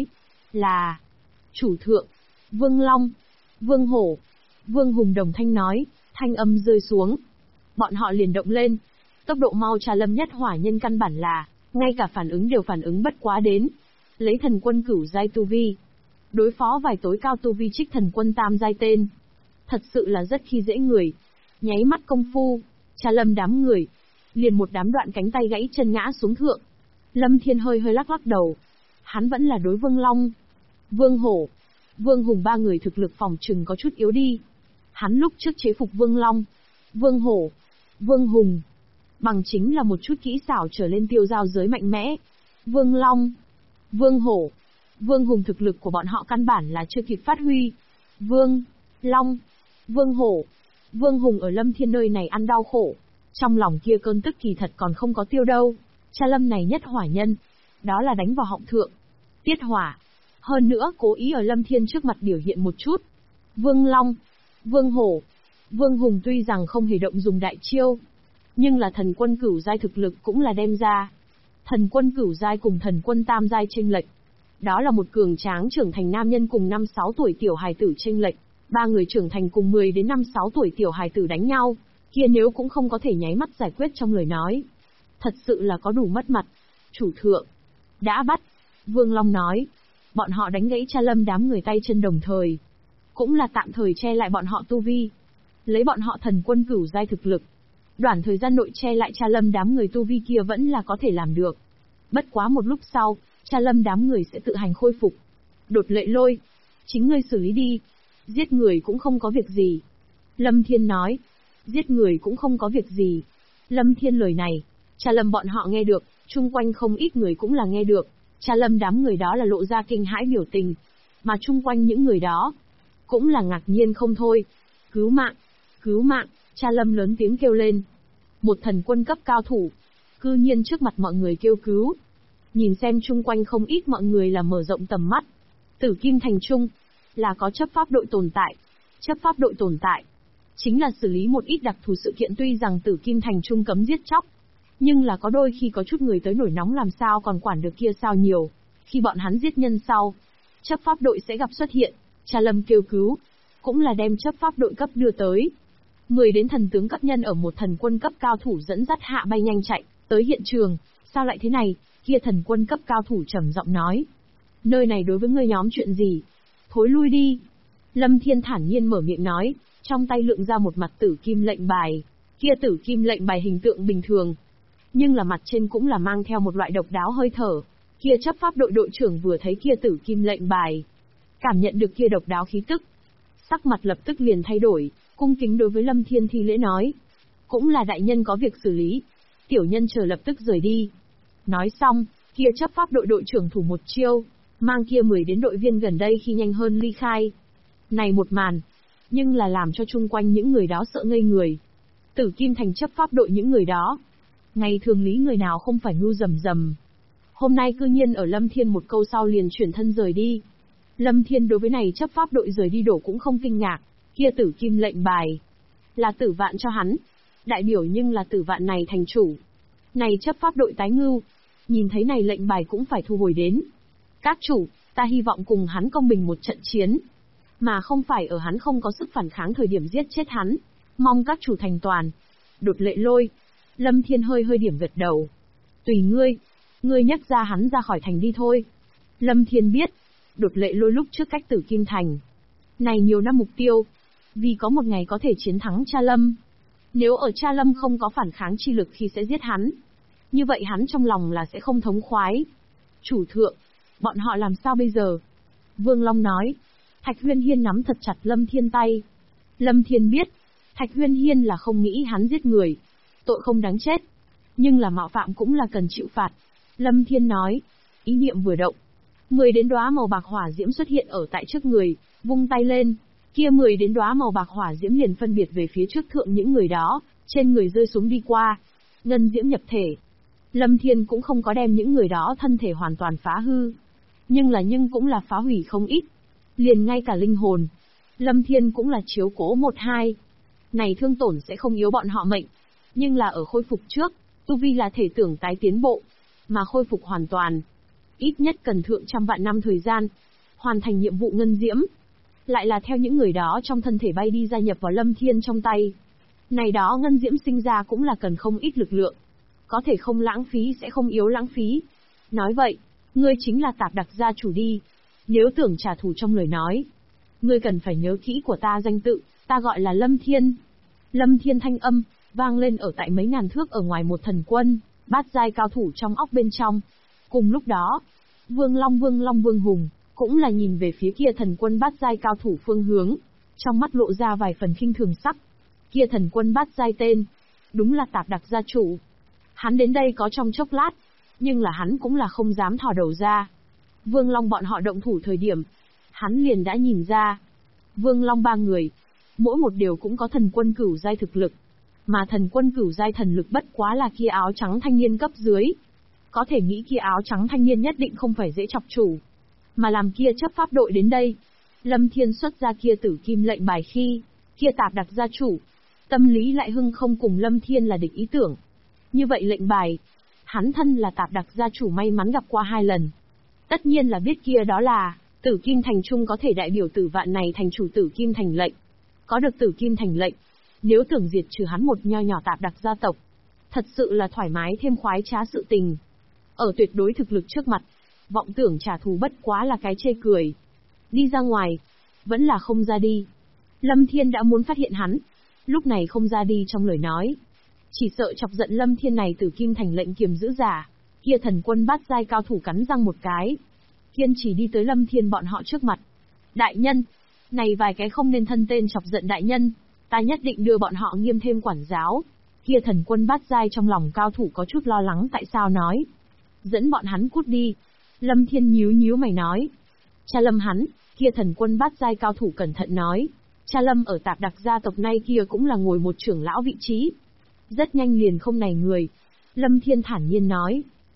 là chủ thượng. Vương Long, Vương Hổ, Vương Hùng đồng thanh nói, thanh âm rơi xuống, bọn họ liền động lên. Tốc độ mau cha Lâm nhất hỏa nhân căn bản là ngay cả phản ứng đều phản ứng bất quá đến. Lấy thần quân cửu giai tu vi đối phó vài tối cao tu vi trích thần quân tam giai tên, thật sự là rất khi dễ người. Nháy mắt công phu, cha Lâm đám người liền một đám đoạn cánh tay gãy chân ngã xuống thượng. Lâm Thiên hơi lắc lắc đầu, hắn vẫn là đối Vương Long, Vương Hổ, Vương Hùng ba người thực lực phòng trừng có chút yếu đi. Hắn lúc trước chế phục Vương Long, Vương Hổ, Vương Hùng bằng chính là một chút kỹ xảo trở lên tiêu giao giới mạnh mẽ. Vương Long, Vương Hổ, Vương Hùng thực lực của bọn họ căn bản là chưa kịp phát huy. Vương Long, Vương Hổ, Vương Hùng ở Lâm Thiên nơi này ăn đau khổ, trong lòng kia cơn tức kỳ thật còn không có tiêu đâu. Cha Lâm này nhất hỏa nhân, đó là đánh vào họng thượng, tiết hỏa. Hơn nữa cố ý ở Lâm Thiên trước mặt biểu hiện một chút. Vương Long, Vương Hổ, Vương Hùng tuy rằng không hề động dùng đại chiêu, nhưng là thần quân cửu giai thực lực cũng là đem ra. Thần quân cửu giai cùng thần quân tam giai chênh lệch, đó là một cường tráng trưởng thành nam nhân cùng 5-6 tuổi tiểu hài tử chênh lệch. Ba người trưởng thành cùng 10 đến 5-6 tuổi tiểu hài tử đánh nhau, kia nếu cũng không có thể nháy mắt giải quyết trong lời nói, thật sự là có đủ mất mặt. Chủ thượng đã bắt. Vương Long nói. Bọn họ đánh gãy cha Lâm đám người tay chân đồng thời, cũng là tạm thời che lại bọn họ tu vi. Lấy bọn họ thần quân cửu giai thực lực, đoạn thời gian nội che lại cha Lâm đám người tu vi kia vẫn là có thể làm được. Bất quá một lúc sau, cha Lâm đám người sẽ tự hành khôi phục. Đột Lệ Lôi, chính ngươi xử lý đi. Giết người cũng không có việc gì. Lâm Thiên nói. Giết người cũng không có việc gì. Lâm Thiên lời này, cha Lâm bọn họ nghe được, chung quanh không ít người cũng là nghe được. Cha Lâm đám người đó là lộ ra kinh hãi biểu tình, mà chung quanh những người đó cũng là ngạc nhiên không thôi. Cứu mạng, cứu mạng, cha Lâm lớn tiếng kêu lên. Một thần quân cấp cao thủ, cư nhiên trước mặt mọi người kêu cứu. Nhìn xem chung quanh không ít mọi người là mở rộng tầm mắt. Tử Kim Thành Trung, là có chấp pháp đội tồn tại. Chấp pháp đội tồn tại, chính là xử lý một ít đặc thù sự kiện, tuy rằng Tử Kim Thành Trung cấm giết chóc. Nhưng là có đôi khi có chút người tới nổi nóng làm sao còn quản được kia sao nhiều. Khi bọn hắn giết nhân sau, chấp pháp đội sẽ gặp xuất hiện, Cha Lâm kêu cứu, cũng là đem chấp pháp đội cấp đưa tới. 10 đến thần tướng cấp nhân ở một thần quân cấp cao thủ dẫn dắt hạ bay nhanh chạy, tới hiện trường. Sao lại thế này? Kia thần quân cấp cao thủ trầm giọng nói. Nơi này đối với ngươi nhóm chuyện gì? Thối lui đi. Lâm Thiên thản nhiên mở miệng nói, trong tay lượng ra một mặt tử kim lệnh bài. Kia tử kim lệnh bài hình tượng bình thường, nhưng là mặt trên cũng là mang theo một loại độc đáo hơi thở. Kia chấp pháp đội đội trưởng vừa thấy kia tử kim lệnh bài, cảm nhận được kia độc đáo khí tức, sắc mặt lập tức liền thay đổi, cung kính đối với Lâm Thiên thi lễ nói. Cũng là đại nhân có việc xử lý, tiểu nhân chờ lập tức rời đi. Nói xong, kia chấp pháp đội đội trưởng thủ một chiêu, mang kia 10 đến đội viên gần đây khi nhanh hơn ly khai. Này một màn, nhưng là làm cho chung quanh những người đó sợ ngây người. Tử Kim Thành chấp pháp đội những người đó, ngày thường lý người nào không phải ngu rầm rầm. Hôm nay cư nhiên ở Lâm Thiên một câu sau liền chuyển thân rời đi. Lâm Thiên đối với này chấp pháp đội rời đi đổ cũng không kinh ngạc, kia tử kim lệnh bài là Tử Vạn cho hắn, đại biểu nhưng là Tử Vạn này thành chủ. Này chấp pháp đội tái ngưu, nhìn thấy này lệnh bài cũng phải thu hồi đến. Các chủ, ta hy vọng cùng hắn công bình một trận chiến, mà không phải ở hắn không có sức phản kháng thời điểm giết chết hắn. Mong các chủ thành toàn. Đột Lệ Lôi, Lâm Thiên hơi điểm gật đầu. Tùy ngươi nhắc ra hắn ra khỏi thành đi thôi. Lâm Thiên biết, Đột Lệ Lôi lúc trước cách Tử Kim Thành này nhiều năm mục tiêu, vì có một ngày có thể chiến thắng Cha Lâm. Nếu ở Cha Lâm không có phản kháng chi lực khi sẽ giết hắn, như vậy hắn trong lòng là sẽ không thống khoái. Chủ thượng, bọn họ làm sao bây giờ? Vương Long nói. Thạch Huyên Hiên nắm thật chặt Lâm Thiên tay. Lâm Thiên biết, Thạch Huyên Hiên là không nghĩ hắn giết người, tội không đáng chết, nhưng là mạo phạm cũng là cần chịu phạt. Lâm Thiên nói, ý niệm vừa động, 10 đến đóa màu bạc hỏa diễm xuất hiện ở tại trước người, vung tay lên, kia 10 đến đóa màu bạc hỏa diễm liền phân biệt về phía trước thượng những người đó, trên người rơi xuống đi qua, ngân diễm nhập thể. Lâm Thiên cũng không có đem những người đó thân thể hoàn toàn phá hư, nhưng cũng là phá hủy không ít, liền ngay cả linh hồn. Lâm Thiên cũng là chiếu cố 1-2. Này thương tổn sẽ không yếu bọn họ mệnh, nhưng là ở khôi phục trước, tu vi là thể tưởng tái tiến bộ, mà khôi phục hoàn toàn, ít nhất cần thượng trăm vạn năm thời gian, hoàn thành nhiệm vụ ngân diễm. Lại là theo những người đó trong thân thể bay đi gia nhập vào Lâm Thiên trong tay. Này đó ngân diễm sinh ra cũng là cần không ít lực lượng. Có thể không lãng phí sẽ không yếu lãng phí. Nói vậy, ngươi chính là Tạp Đặc gia chủ đi. Nếu tưởng trả thù trong lời nói, ngươi cần phải nhớ kỹ của ta danh tự, ta gọi là Lâm Thiên. Lâm Thiên thanh âm, vang lên ở tại mấy ngàn thước ở ngoài một thần quân, bát giai cao thủ trong óc bên trong. Cùng lúc đó, Vương Long Vương Hùng, cũng là nhìn về phía kia thần quân bát giai cao thủ phương hướng, trong mắt lộ ra vài phần khinh thường sắc. Kia thần quân bát giai tên, đúng là Tạp Đặc gia chủ. Hắn đến đây có trong chốc lát, nhưng là hắn cũng là không dám thò đầu ra. Vương Long bọn họ động thủ thời điểm, hắn liền đã nhìn ra. Vương Long 3 người, mỗi một điều cũng có thần quân cửu giai thực lực, mà thần quân cửu giai thần lực bất quá là kia áo trắng thanh niên cấp dưới. Có thể nghĩ kia áo trắng thanh niên nhất định không phải dễ chọc chủ, mà làm kia chấp pháp đội đến đây. Lâm Thiên xuất ra kia tử kim lệnh bài khi, kia Tạp Đặc gia chủ, tâm lý lại hưng không cùng Lâm Thiên là địch ý tưởng. Như vậy lệnh bài, hắn thân là Tạp Đặc gia chủ may mắn gặp qua 2 lần. Tất nhiên là biết kia đó là, Tử Kim Thành Trung có thể đại biểu Tử Vạn này thành chủ Tử Kim Thành lệnh. Có được Tử Kim Thành lệnh, nếu tưởng diệt trừ hắn một nho nhỏ Tạp Đặc gia tộc, thật sự là thoải mái thêm khoái trá sự tình. Ở tuyệt đối thực lực trước mặt, vọng tưởng trả thù bất quá là cái chê cười. Đi ra ngoài, vẫn là không ra đi. Lâm Thiên đã muốn phát hiện hắn, lúc này không ra đi trong lời nói, chỉ sợ chọc giận Lâm Thiên này Tử Kim Thành lệnh kiềm giữ giả. Kia thần quân bát giai cao thủ cắn răng một cái, kiên trì đi tới Lâm Thiên bọn họ trước mặt. Đại nhân, này vài cái không nên thân tên chọc giận đại nhân, ta nhất định đưa bọn họ nghiêm thêm quản giáo. Kia thần quân bát giai trong lòng cao thủ có chút lo lắng tại sao nói, dẫn bọn hắn cút đi. Lâm Thiên nhíu mày nói, Cha Lâm hắn. Kia thần quân bát giai cao thủ cẩn thận nói, Cha Lâm ở Tạp Đặc gia tộc nay kia cũng là ngồi một trưởng lão vị trí, rất nhanh liền không này người. Lâm Thiên thản nhiên nói,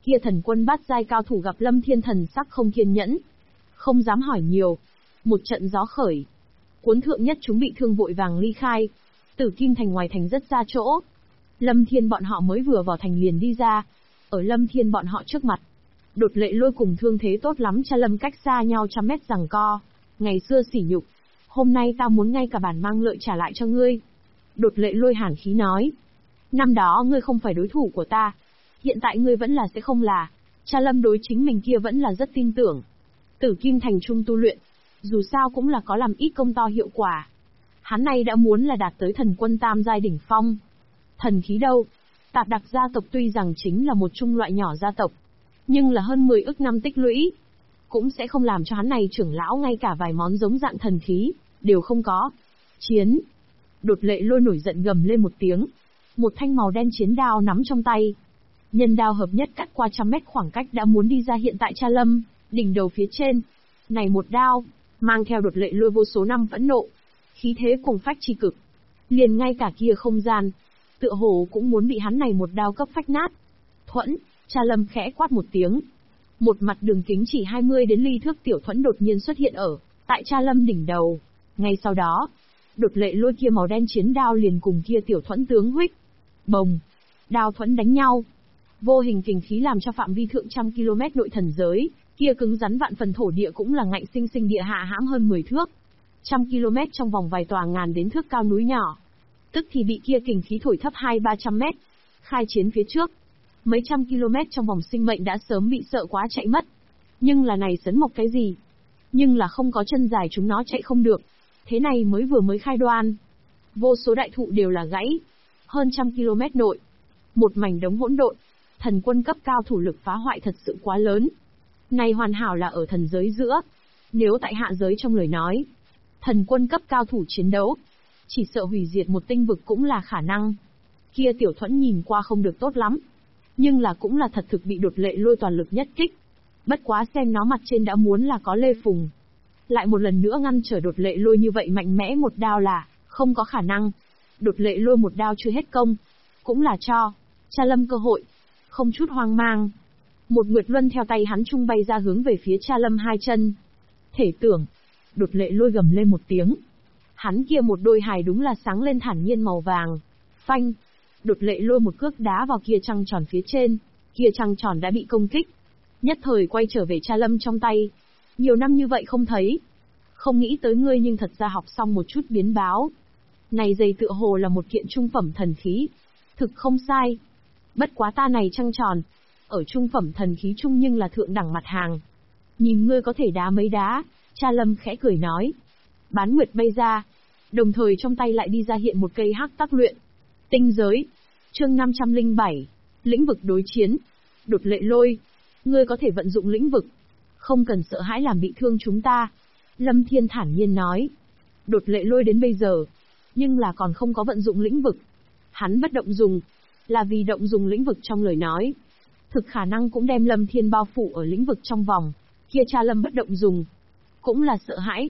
Kia thần quân bát giai cao thủ gặp Lâm Thiên thần sắc không kiên nhẫn, không dám hỏi nhiều. Một trận gió khởi, cuốn thượng nhất chúng bị thương vội vàng ly khai. Tử Kim thành ngoài thành rất xa chỗ. Lâm Thiên bọn họ mới vừa vào thành liền đi ra. Ở Lâm Thiên bọn họ trước mặt, Đột Lệ Lôi cùng thương thế tốt lắm cha Lâm cách xa nhau trăm mét giằng co. Ngày xưa sỉ nhục, hôm nay tao muốn ngay cả bản mang lợi trả lại cho ngươi. Đột Lệ Lôi hàn khí nói. Năm đó ngươi không phải đối thủ của ta, hiện tại ngươi vẫn là sẽ không là. Cha Lâm đối chính mình kia vẫn là rất tin tưởng. Tử Kim thành trung tu luyện, dù sao cũng là có làm ít công to hiệu quả. Hắn này đã muốn là đạt tới thần quân tam giai đỉnh phong. Thần khí đâu? Tạp Đặc gia tộc tuy rằng chính là một trung loại nhỏ gia tộc, nhưng là hơn 10 ức năm tích lũy, cũng sẽ không làm cho hắn này trưởng lão ngay cả vài món giống dạng thần khí đều không có. Chiến! Đột Lệ Lôi nổi giận gầm lên một tiếng. Một thanh màu đen chiến đao nắm trong tay. Nhân đao hợp nhất cắt qua trăm mét khoảng cách đã muốn đi ra hiện tại cha Lâm, đỉnh đầu phía trên. Này một đao, mang theo Đột Lệ Lôi vô số năm phẫn nộ, khí thế cùng phách chi cực. Liền ngay cả kia không gian, tựa hồ cũng muốn bị hắn này một đao cấp phách nát. Thuẫn, cha Lâm khẽ quát một tiếng. Một mặt đường kính chỉ 20 đến ly thước tiểu thuẫn đột nhiên xuất hiện ở tại cha Lâm đỉnh đầu. Ngay sau đó, Đột Lệ Lôi kia màu đen chiến đao liền cùng kia tiểu thuẫn tướng huých. Bồng, đao thuẫn đánh nhau. Vô hình kình khí làm cho phạm vi thượng trăm km nội thần giới, kia cứng rắn vạn phần thổ địa cũng là ngạnh sinh sinh địa hạ hãm hơn 10 thước. Trăm km trong vòng vài tòa ngàn đến thước cao núi nhỏ, tức thì bị kia kình khí thổi thấp 200-300 mét. Khai chiến phía trước, mấy trăm km trong vòng sinh mệnh đã sớm bị sợ quá chạy mất. Nhưng là này sấn một cái gì? Nhưng là không có chân dài chúng nó chạy không được. Thế này mới khai đoan. Vô số đại thụ đều là gãy. Hơn trăm km nội, một mảnh đống hỗn độn. Thần quân cấp cao thủ lực phá hoại thật sự quá lớn. Này hoàn hảo là ở thần giới giữa. Nếu tại hạ giới trong lời nói, thần quân cấp cao thủ chiến đấu, chỉ sợ hủy diệt một tinh vực cũng là khả năng. Kia tiểu thuẫn nhìn qua không được tốt lắm, nhưng là cũng là thật thực bị Đột Lệ Lôi toàn lực nhất kích. Bất quá xem nó mặt trên đã muốn là có lê phùng, lại một lần nữa ngăn trở Đột Lệ Lôi như vậy mạnh mẽ một đao là không có khả năng. Đột Lệ Lôi một đao chưa hết công, cũng là cho cha Lâm cơ hội. Không chút hoang mang, một nguyệt luân theo tay hắn trung bay ra hướng về phía cha Lâm hai chân. Thể tưởng, Đột Lệ Lôi gầm lên một tiếng. Hắn kia một đôi hài đúng là sáng lên thản nhiên màu vàng. Phanh, Đột Lệ Lôi một cước đá vào kia trăng tròn phía trên, kia trăng tròn đã bị công kích. Nhất thời quay trở về cha Lâm trong tay. Nhiều năm như vậy không thấy, không nghĩ tới ngươi nhưng thật ra học xong một chút biến báo. Này giày tựa hồ là một kiện trung phẩm thần khí. Thực không sai. Bất quá ta này trăng tròn, ở trung phẩm thần khí trung nhưng là thượng đẳng mặt hàng. Nhìn ngươi có thể đá mấy đá, cha Lâm khẽ cười nói. Bán nguyệt bay ra, đồng thời trong tay lại đi ra hiện một cây hắc tác luyện. Tinh giới, chương 507, lĩnh vực đối chiến. Đột Lệ Lôi, ngươi có thể vận dụng lĩnh vực, không cần sợ hãi làm bị thương chúng ta. Lâm Thiên thản nhiên nói. Đột Lệ Lôi đến bây giờ, nhưng là còn không có vận dụng lĩnh vực. Hắn bất động dùng, là vì động dùng lĩnh vực trong lời nói, thực khả năng cũng đem Lâm Thiên bao phủ ở lĩnh vực trong vòng. Kia cha Lâm bất động dùng, cũng là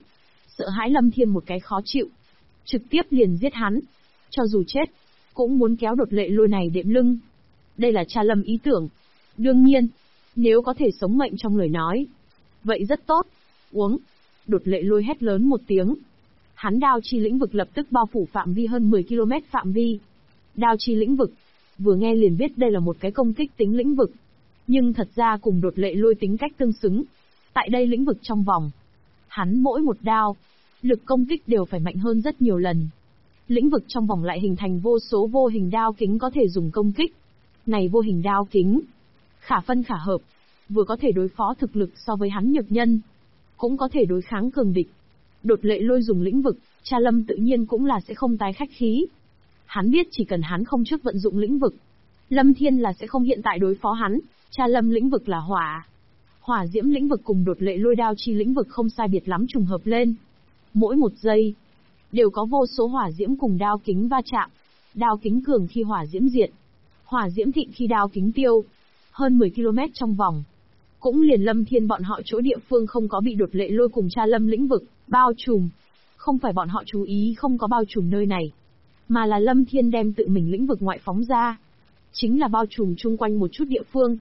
sợ hãi Lâm Thiên một cái khó chịu, trực tiếp liền giết hắn. Cho dù chết, cũng muốn kéo Đột Lệ Lôi này đệm lưng. Đây là cha Lâm ý tưởng. Đương nhiên, nếu có thể sống mệnh trong lời nói, vậy rất tốt. Uống. Đột Lệ Lôi hét lớn một tiếng. Hắn đao chi lĩnh vực lập tức bao phủ phạm vi hơn 10 km phạm vi. Đao chi lĩnh vực, vừa nghe liền biết đây là một cái công kích tính lĩnh vực. Nhưng thật ra cùng Đột Lệ Lôi tính cách tương xứng. Tại đây lĩnh vực trong vòng, hắn mỗi một đao, lực công kích đều phải mạnh hơn rất nhiều lần. Lĩnh vực trong vòng lại hình thành vô số vô hình đao kính có thể dùng công kích. Này vô hình đao kính, khả phân khả hợp, vừa có thể đối phó thực lực so với hắn nhược nhân, cũng có thể đối kháng cường địch. Đột Lệ Lôi dùng lĩnh vực, cha Lâm tự nhiên cũng là sẽ không tái khách khí. Hắn biết chỉ cần hắn không trước vận dụng lĩnh vực, Lâm Thiên là sẽ không hiện tại đối phó hắn. Cha Lâm lĩnh vực là hỏa. Hỏa diễm lĩnh vực cùng Đột Lệ Lôi đao chi lĩnh vực không sai biệt lắm trùng hợp lên. Mỗi một giây, đều có vô số hỏa diễm cùng đao kính va chạm. Đao kính cường khi hỏa diễm diệt, hỏa diễm thịnh khi đao kính tiêu. Hơn 10 km trong vòng, cũng liền Lâm Thiên bọn họ chỗ địa phương không có bị Đột Lệ Lôi cùng cha Lâm lĩnh vực bao trùm. Không phải bọn họ chú ý không có bao trùm nơi này, mà là Lâm Thiên đem tự mình lĩnh vực ngoại phóng ra, chính là bao trùm chung quanh một chút địa phương.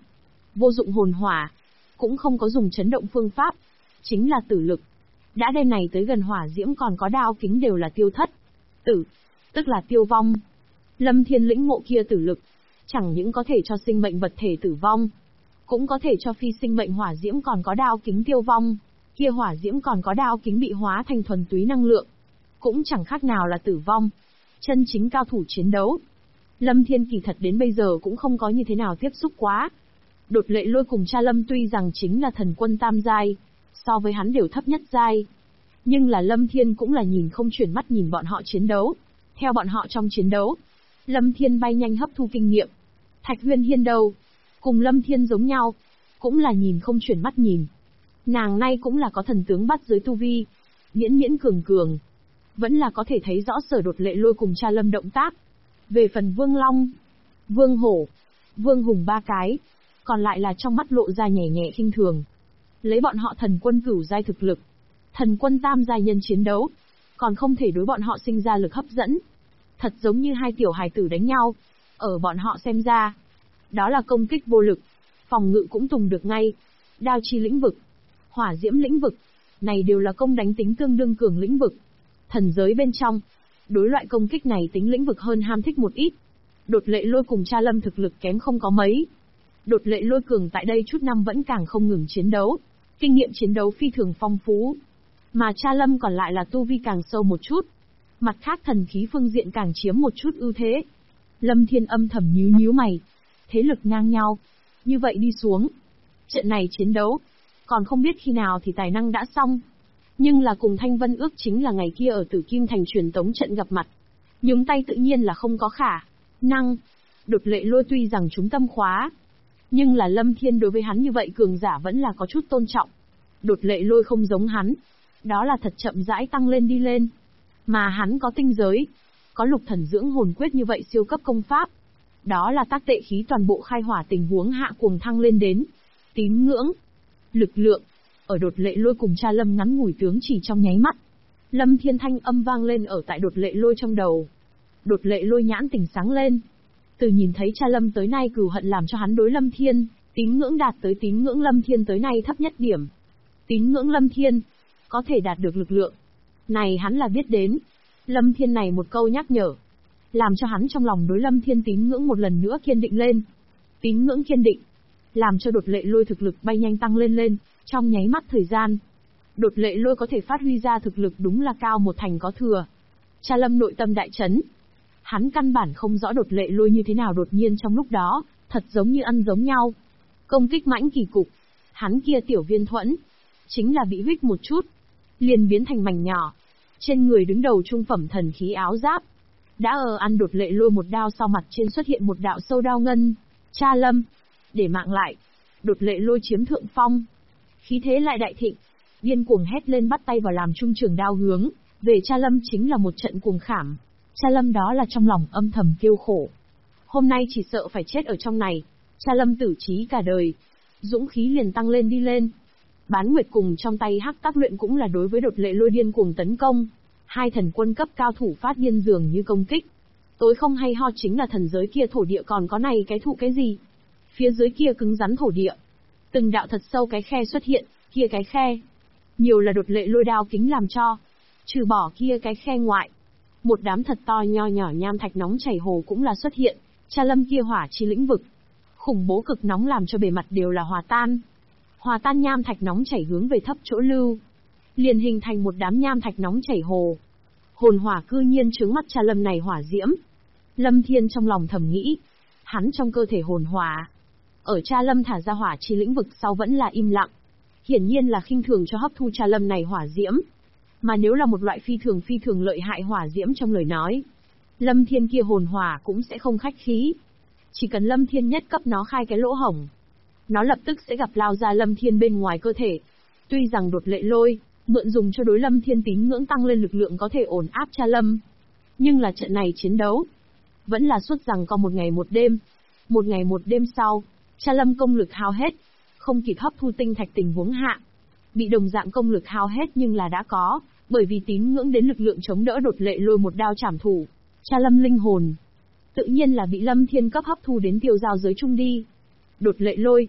vô dụng hồn hỏa, cũng không có dùng chấn động phương pháp, chính là tử lực. Đã đem này tới gần hỏa diễm còn có đao kính đều là tiêu thất. Tử, tức là tiêu vong. Lâm Thiên lĩnh ngộ kia tử lực, chẳng những có thể cho sinh mệnh vật thể tử vong, cũng có thể cho phi sinh mệnh hỏa diễm còn có đao kính tiêu vong. Kia hỏa diễm còn có đao kính bị hóa thành thuần túy năng lượng, cũng chẳng khác nào là tử vong. Chân chính cao thủ chiến đấu. Lâm Thiên kỳ thật đến bây giờ cũng không có như thế nào tiếp xúc quá. Đột Lệ Lôi cùng cha Lâm tuy rằng chính là thần quân tam giai, so với hắn đều thấp nhất giai. Nhưng là Lâm Thiên cũng là nhìn không chuyển mắt nhìn bọn họ chiến đấu. Theo bọn họ trong chiến đấu, Lâm Thiên bay nhanh hấp thu kinh nghiệm. Thạch Huyên Hiên đâu? Cùng Lâm Thiên giống nhau, cũng là nhìn không chuyển mắt nhìn. Nàng nay cũng là có thần tướng bắt dưới tu vi, miễn miễn cường cường, vẫn là có thể thấy rõ Sở Đột Lệ Lôi cùng cha Lâm động tác. Về phần Vương Long, Vương Hổ, Vương Hùng ba cái, còn lại là trong mắt lộ ra nhẹ nhẹ khinh thường. Lấy bọn họ thần quân cửu giai thực lực, thần quân tam giai nhân chiến đấu, còn không thể đối bọn họ sinh ra lực hấp dẫn. Thật giống như hai tiểu hài tử đánh nhau, ở bọn họ xem ra, đó là công kích vô lực, phòng ngự cũng tùng được ngay. Đao chi lĩnh vực, hỏa diễm lĩnh vực, này đều là công đánh tính tương đương cường lĩnh vực. Thần giới bên trong, đối loại công kích này tính lĩnh vực hơn ham thích một ít. Đột Lệ Lôi cùng cha Lâm thực lực kém không có mấy. Đột Lệ Lôi cường tại đây chút năm vẫn càng không ngừng chiến đấu, kinh nghiệm chiến đấu phi thường phong phú. Mà cha Lâm còn lại là tu vi càng sâu một chút, mặt khác thần khí phương diện càng chiếm một chút ưu thế. Lâm Thiên âm thầm nhíu nhíu mày, thế lực ngang nhau, như vậy đi xuống, trận này chiến đấu, còn không biết khi nào thì tài năng đã xong. Nhưng là cùng Thanh Vân ước chính là ngày kia ở Tử Kim Thành truyền tống trận gặp mặt. Nhúng tay tự nhiên là không có khả năng. Đột Lệ Lôi tuy rằng trúng tâm khóa, nhưng là Lâm Thiên đối với hắn như vậy cường giả vẫn là có chút tôn trọng. Đột Lệ Lôi không giống hắn, đó là thật chậm rãi tăng lên đi lên. Mà hắn có tinh giới, có lục thần dưỡng hồn quyết như vậy siêu cấp công pháp. Đó là tác tệ khí toàn bộ khai hỏa tình huống hạ cuồng thăng lên đến. Tín ngưỡng, lực lượng, ở Đột Lệ Lôi cùng cha Lâm ngắn ngủi tướng chỉ trong nháy mắt. Lâm Thiên thanh âm vang lên ở tại Đột Lệ Lôi trong đầu. Đột Lệ Lôi nhãn tỉnh sáng lên. Từ nhìn thấy cha Lâm tới nay cừu hận làm cho hắn đối Lâm Thiên, tín ngưỡng đạt tới tín ngưỡng Lâm Thiên tới nay thấp nhất điểm. Tín ngưỡng Lâm Thiên, có thể đạt được lực lượng. Này hắn là biết đến. Lâm Thiên này một câu nhắc nhở, làm cho hắn trong lòng đối Lâm Thiên tín ngưỡng một lần nữa kiên định lên. Tín ngưỡng kiên định, làm cho Đột Lệ Lôi thực lực bay nhanh tăng lên, trong nháy mắt thời gian. Đột Lệ Lôi có thể phát huy ra thực lực đúng là cao một thành có thừa. Cha Lâm nội tâm đại chấn. Hắn căn bản không rõ Đột Lệ Lôi như thế nào đột nhiên trong lúc đó, thật giống như ăn giống nhau. Công kích mãnh kỳ cục, hắn kia tiểu viên thuẫn, chính là bị huých một chút, liền biến thành mảnh nhỏ. Trên người đứng đầu trung phẩm thần khí áo giáp, đã ăn Đột Lệ Lôi một đao sau mặt trên xuất hiện một đạo sâu đao ngân. Cha Lâm, để mạng lại. Đột Lệ Lôi chiếm thượng phong, khí thế lại đại thịnh, điên cuồng hét lên bắt tay vào làm trung trường đao hướng về cha Lâm chính là một trận cuồng khảm. Cha Lâm đó là trong lòng âm thầm kêu khổ. Hôm nay chỉ sợ phải chết ở trong này. Cha Lâm tử trí cả đời, dũng khí liền tăng lên đi lên. Bán Nguyệt cùng trong tay hắc tác luyện cũng là đối với Đột Lệ Lôi điên cuồng tấn công. Hai thần quân cấp cao thủ phát điên dường như công kích. Tối không hay ho chính là thần giới kia thổ địa còn có này cái thụ cái gì. Phía dưới kia cứng rắn thổ địa, từng đạo thật sâu cái khe xuất hiện, kia cái khe, nhiều là Đột Lệ Lôi đao kính làm cho. Trừ bỏ kia cái khe ngoại, một đám thật to nho nhỏ nham thạch nóng chảy hồ cũng là xuất hiện. Cha Lâm kia hỏa chi lĩnh vực, khủng bố cực nóng làm cho bề mặt đều là hòa tan. Hòa tan nham thạch nóng chảy hướng về thấp chỗ lưu, liền hình thành một đám nham thạch nóng chảy hồ. Hồn hỏa cư nhiên trướng mắt cha Lâm này hỏa diễm. Lâm Thiên trong lòng thầm nghĩ, hắn trong cơ thể hồn hỏa, ở cha Lâm thả ra hỏa chi lĩnh vực sau vẫn là im lặng. Hiển nhiên là khinh thường cho hấp thu cha Lâm này hỏa diễm. Mà nếu là một loại phi thường lợi hại hỏa diễm trong lời nói, Lâm Thiên kia hồn hỏa cũng sẽ không khách khí. Chỉ cần Lâm Thiên nhất cấp nó khai cái lỗ hổng, nó lập tức sẽ gặp lao ra Lâm Thiên bên ngoài cơ thể. Tuy rằng Đột Lệ Lôi mượn dùng cho đối Lâm Thiên tín ngưỡng tăng lên lực lượng có thể ổn áp cha Lâm, nhưng là trận này chiến đấu vẫn là suốt rằng có một ngày một đêm. Một ngày một đêm sau, cha Lâm công lực hao hết, không kịp hấp thu tinh thạch tình huống hạ, bị đồng dạng công lực hao hết nhưng là đã có, bởi vì tín ngưỡng đến lực lượng chống đỡ Đột Lệ Lôi một đao trảm thủ. Cha Lâm linh hồn, tự nhiên là bị Lâm Thiên cấp hấp thu đến tiêu giao giới trung đi. Đột Lệ Lôi,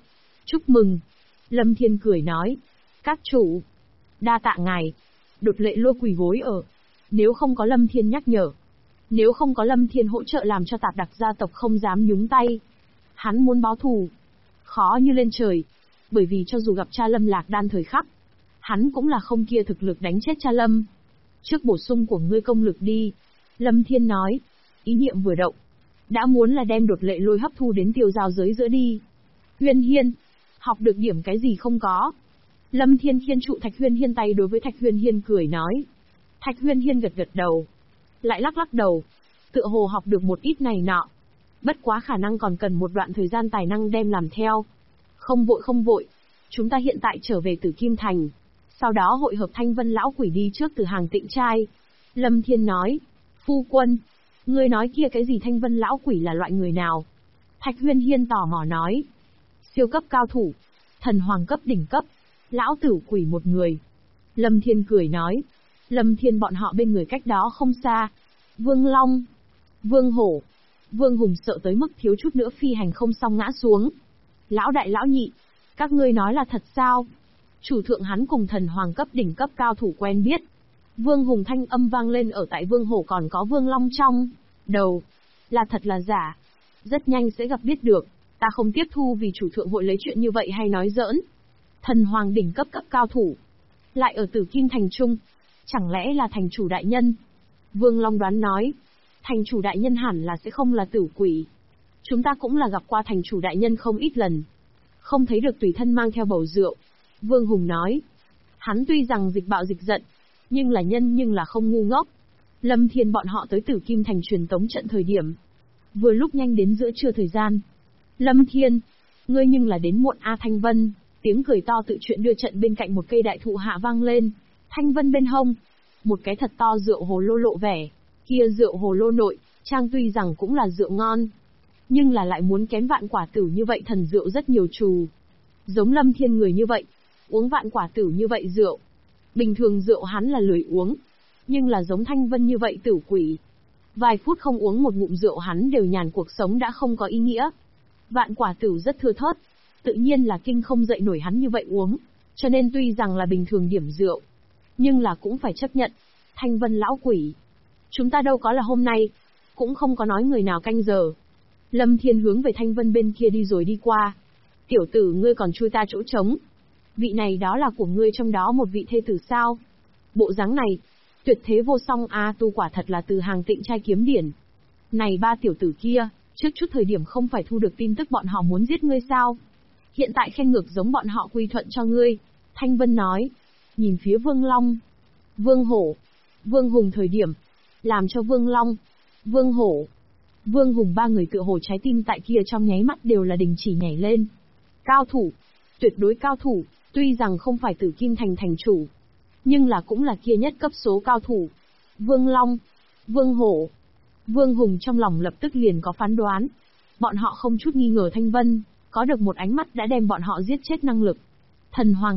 Chúc mừng. Lâm Thiên cười nói. Các chủ. Đa tạ ngài. Đột lệ lôi quỳ gối ở. Nếu không có Lâm Thiên nhắc nhở. Nếu không có Lâm Thiên hỗ trợ làm cho Tạp Đặc gia tộc không dám nhúng tay. Hắn muốn báo thù. Khó như lên trời. Bởi vì cho dù gặp cha Lâm Lạc Đan thời khắc, hắn cũng là không kia thực lực đánh chết cha Lâm. Trước bổ sung của ngươi công lực đi. Lâm Thiên nói. Ý niệm vừa động. Đã muốn là đem đột lệ lôi hấp thu đến tiêu giao giới giữa đi. Huyên Hiên. Học được điểm cái gì không có. Lâm Thiên khiên trụ Thạch Huyên Hiên tay đối với Thạch Huyên Hiên cười nói. Thạch Huyên Hiên gật gật đầu. Lại lắc lắc đầu. Tựa hồ học được một ít này nọ. Bất quá khả năng còn cần một đoạn thời gian tài năng đem làm theo. Không vội. Chúng ta hiện tại trở về Tử Kim Thành. Sau đó hội hợp Thanh Vân lão quỷ đi trước Từ Hàng Tịnh Trai. Lâm Thiên nói. Phu quân. Ngươi nói kia cái gì Thanh Vân lão quỷ là loại người nào? Thạch Huyên Hiên tò mò nói. Siêu cấp cao thủ. Thần hoàng cấp đỉnh cấp. Lão tử quỷ một người. Lâm Thiên cười nói. Lâm Thiên bọn họ bên người cách đó không xa. Vương Long. Vương Hổ. Vương Hùng sợ tới mức thiếu chút nữa phi hành không xong ngã xuống. Lão đại lão nhị. Các ngươi nói là thật sao? Chủ thượng hắn cùng thần hoàng cấp đỉnh cấp cao thủ quen biết. Vương Hùng thanh âm vang lên ở tại Vương Hổ còn có Vương Long trong đầu. Là thật là giả? Rất nhanh sẽ gặp biết được. Ta không tiếp thu vì chủ thượng hội lấy chuyện như vậy hay nói giỡn. Thần hoàng đỉnh cấp cao thủ. Lại ở Tử Kim Thành Trung. Chẳng lẽ là thành chủ đại nhân? Vương Long đoán nói. Thành chủ đại nhân hẳn là sẽ không là tử quỷ. Chúng ta cũng là gặp qua thành chủ đại nhân không ít lần. Không thấy được tùy thân mang theo bầu rượu. Vương Hùng nói. Hắn tuy rằng dịch bạo dịch giận, nhưng là nhân nhưng là không ngu ngốc. Lâm Thiên bọn họ tới Tử Kim Thành truyền tống trận thời điểm. Vừa lúc nhanh đến giữa trưa thời gian. Lâm Thiên, ngươi nhưng là đến muộn a. Thanh Vân, tiếng cười to tự chuyện đưa trận bên cạnh một cây đại thụ hạ vang lên. Thanh Vân bên hông, một cái thật to rượu hồ lô lộ vẻ. Kia rượu hồ lô nội, trang tuy rằng cũng là rượu ngon, nhưng là lại muốn kém Vạn Quả Tử như vậy thần rượu rất nhiều trù. Giống Lâm Thiên người như vậy, uống Vạn Quả Tử như vậy rượu. Bình thường rượu hắn là lười uống, nhưng là giống Thanh Vân như vậy tử quỷ. Vài phút không uống một ngụm rượu hắn đều nhàn, cuộc sống đã không có ý nghĩa. Vạn Quả Tử rất thưa thớt, tự nhiên là kinh không dậy nổi hắn như vậy uống, cho nên tuy rằng là bình thường điểm rượu, nhưng là cũng phải chấp nhận. Thanh Vân lão quỷ, chúng ta đâu có là hôm nay, cũng không có nói người nào canh giờ. Lâm Thiên hướng về Thanh Vân bên kia đi rồi đi qua. Tiểu tử ngươi còn chui ta chỗ trống. Vị này đó là của ngươi trong đó một vị thê tử sao? Bộ dáng này, tuyệt thế vô song a. Tu quả thật là Từ Hàng Tịnh Trai kiếm điển. Này ba tiểu tử kia, trước chút thời điểm không phải thu được tin tức bọn họ muốn giết ngươi sao? Hiện tại khen ngược giống bọn họ quy thuận cho ngươi. Thanh Vân nói, nhìn phía Vương Long, Vương Hổ, Vương Hùng thời điểm, làm cho Vương Long, Vương Hổ, Vương Hùng ba người tựa hồ trái tim tại kia trong nháy mắt đều là đình chỉ nhảy lên. Cao thủ, tuyệt đối cao thủ, tuy rằng không phải Tử Kim Thành thành chủ, nhưng là cũng là kia nhất cấp số cao thủ. Vương Long, Vương Hổ, Vương Hùng trong lòng lập tức liền có phán đoán. Bọn họ không chút nghi ngờ Thanh Vân có được một ánh mắt đã đem bọn họ giết chết năng lực. Thần Hoàng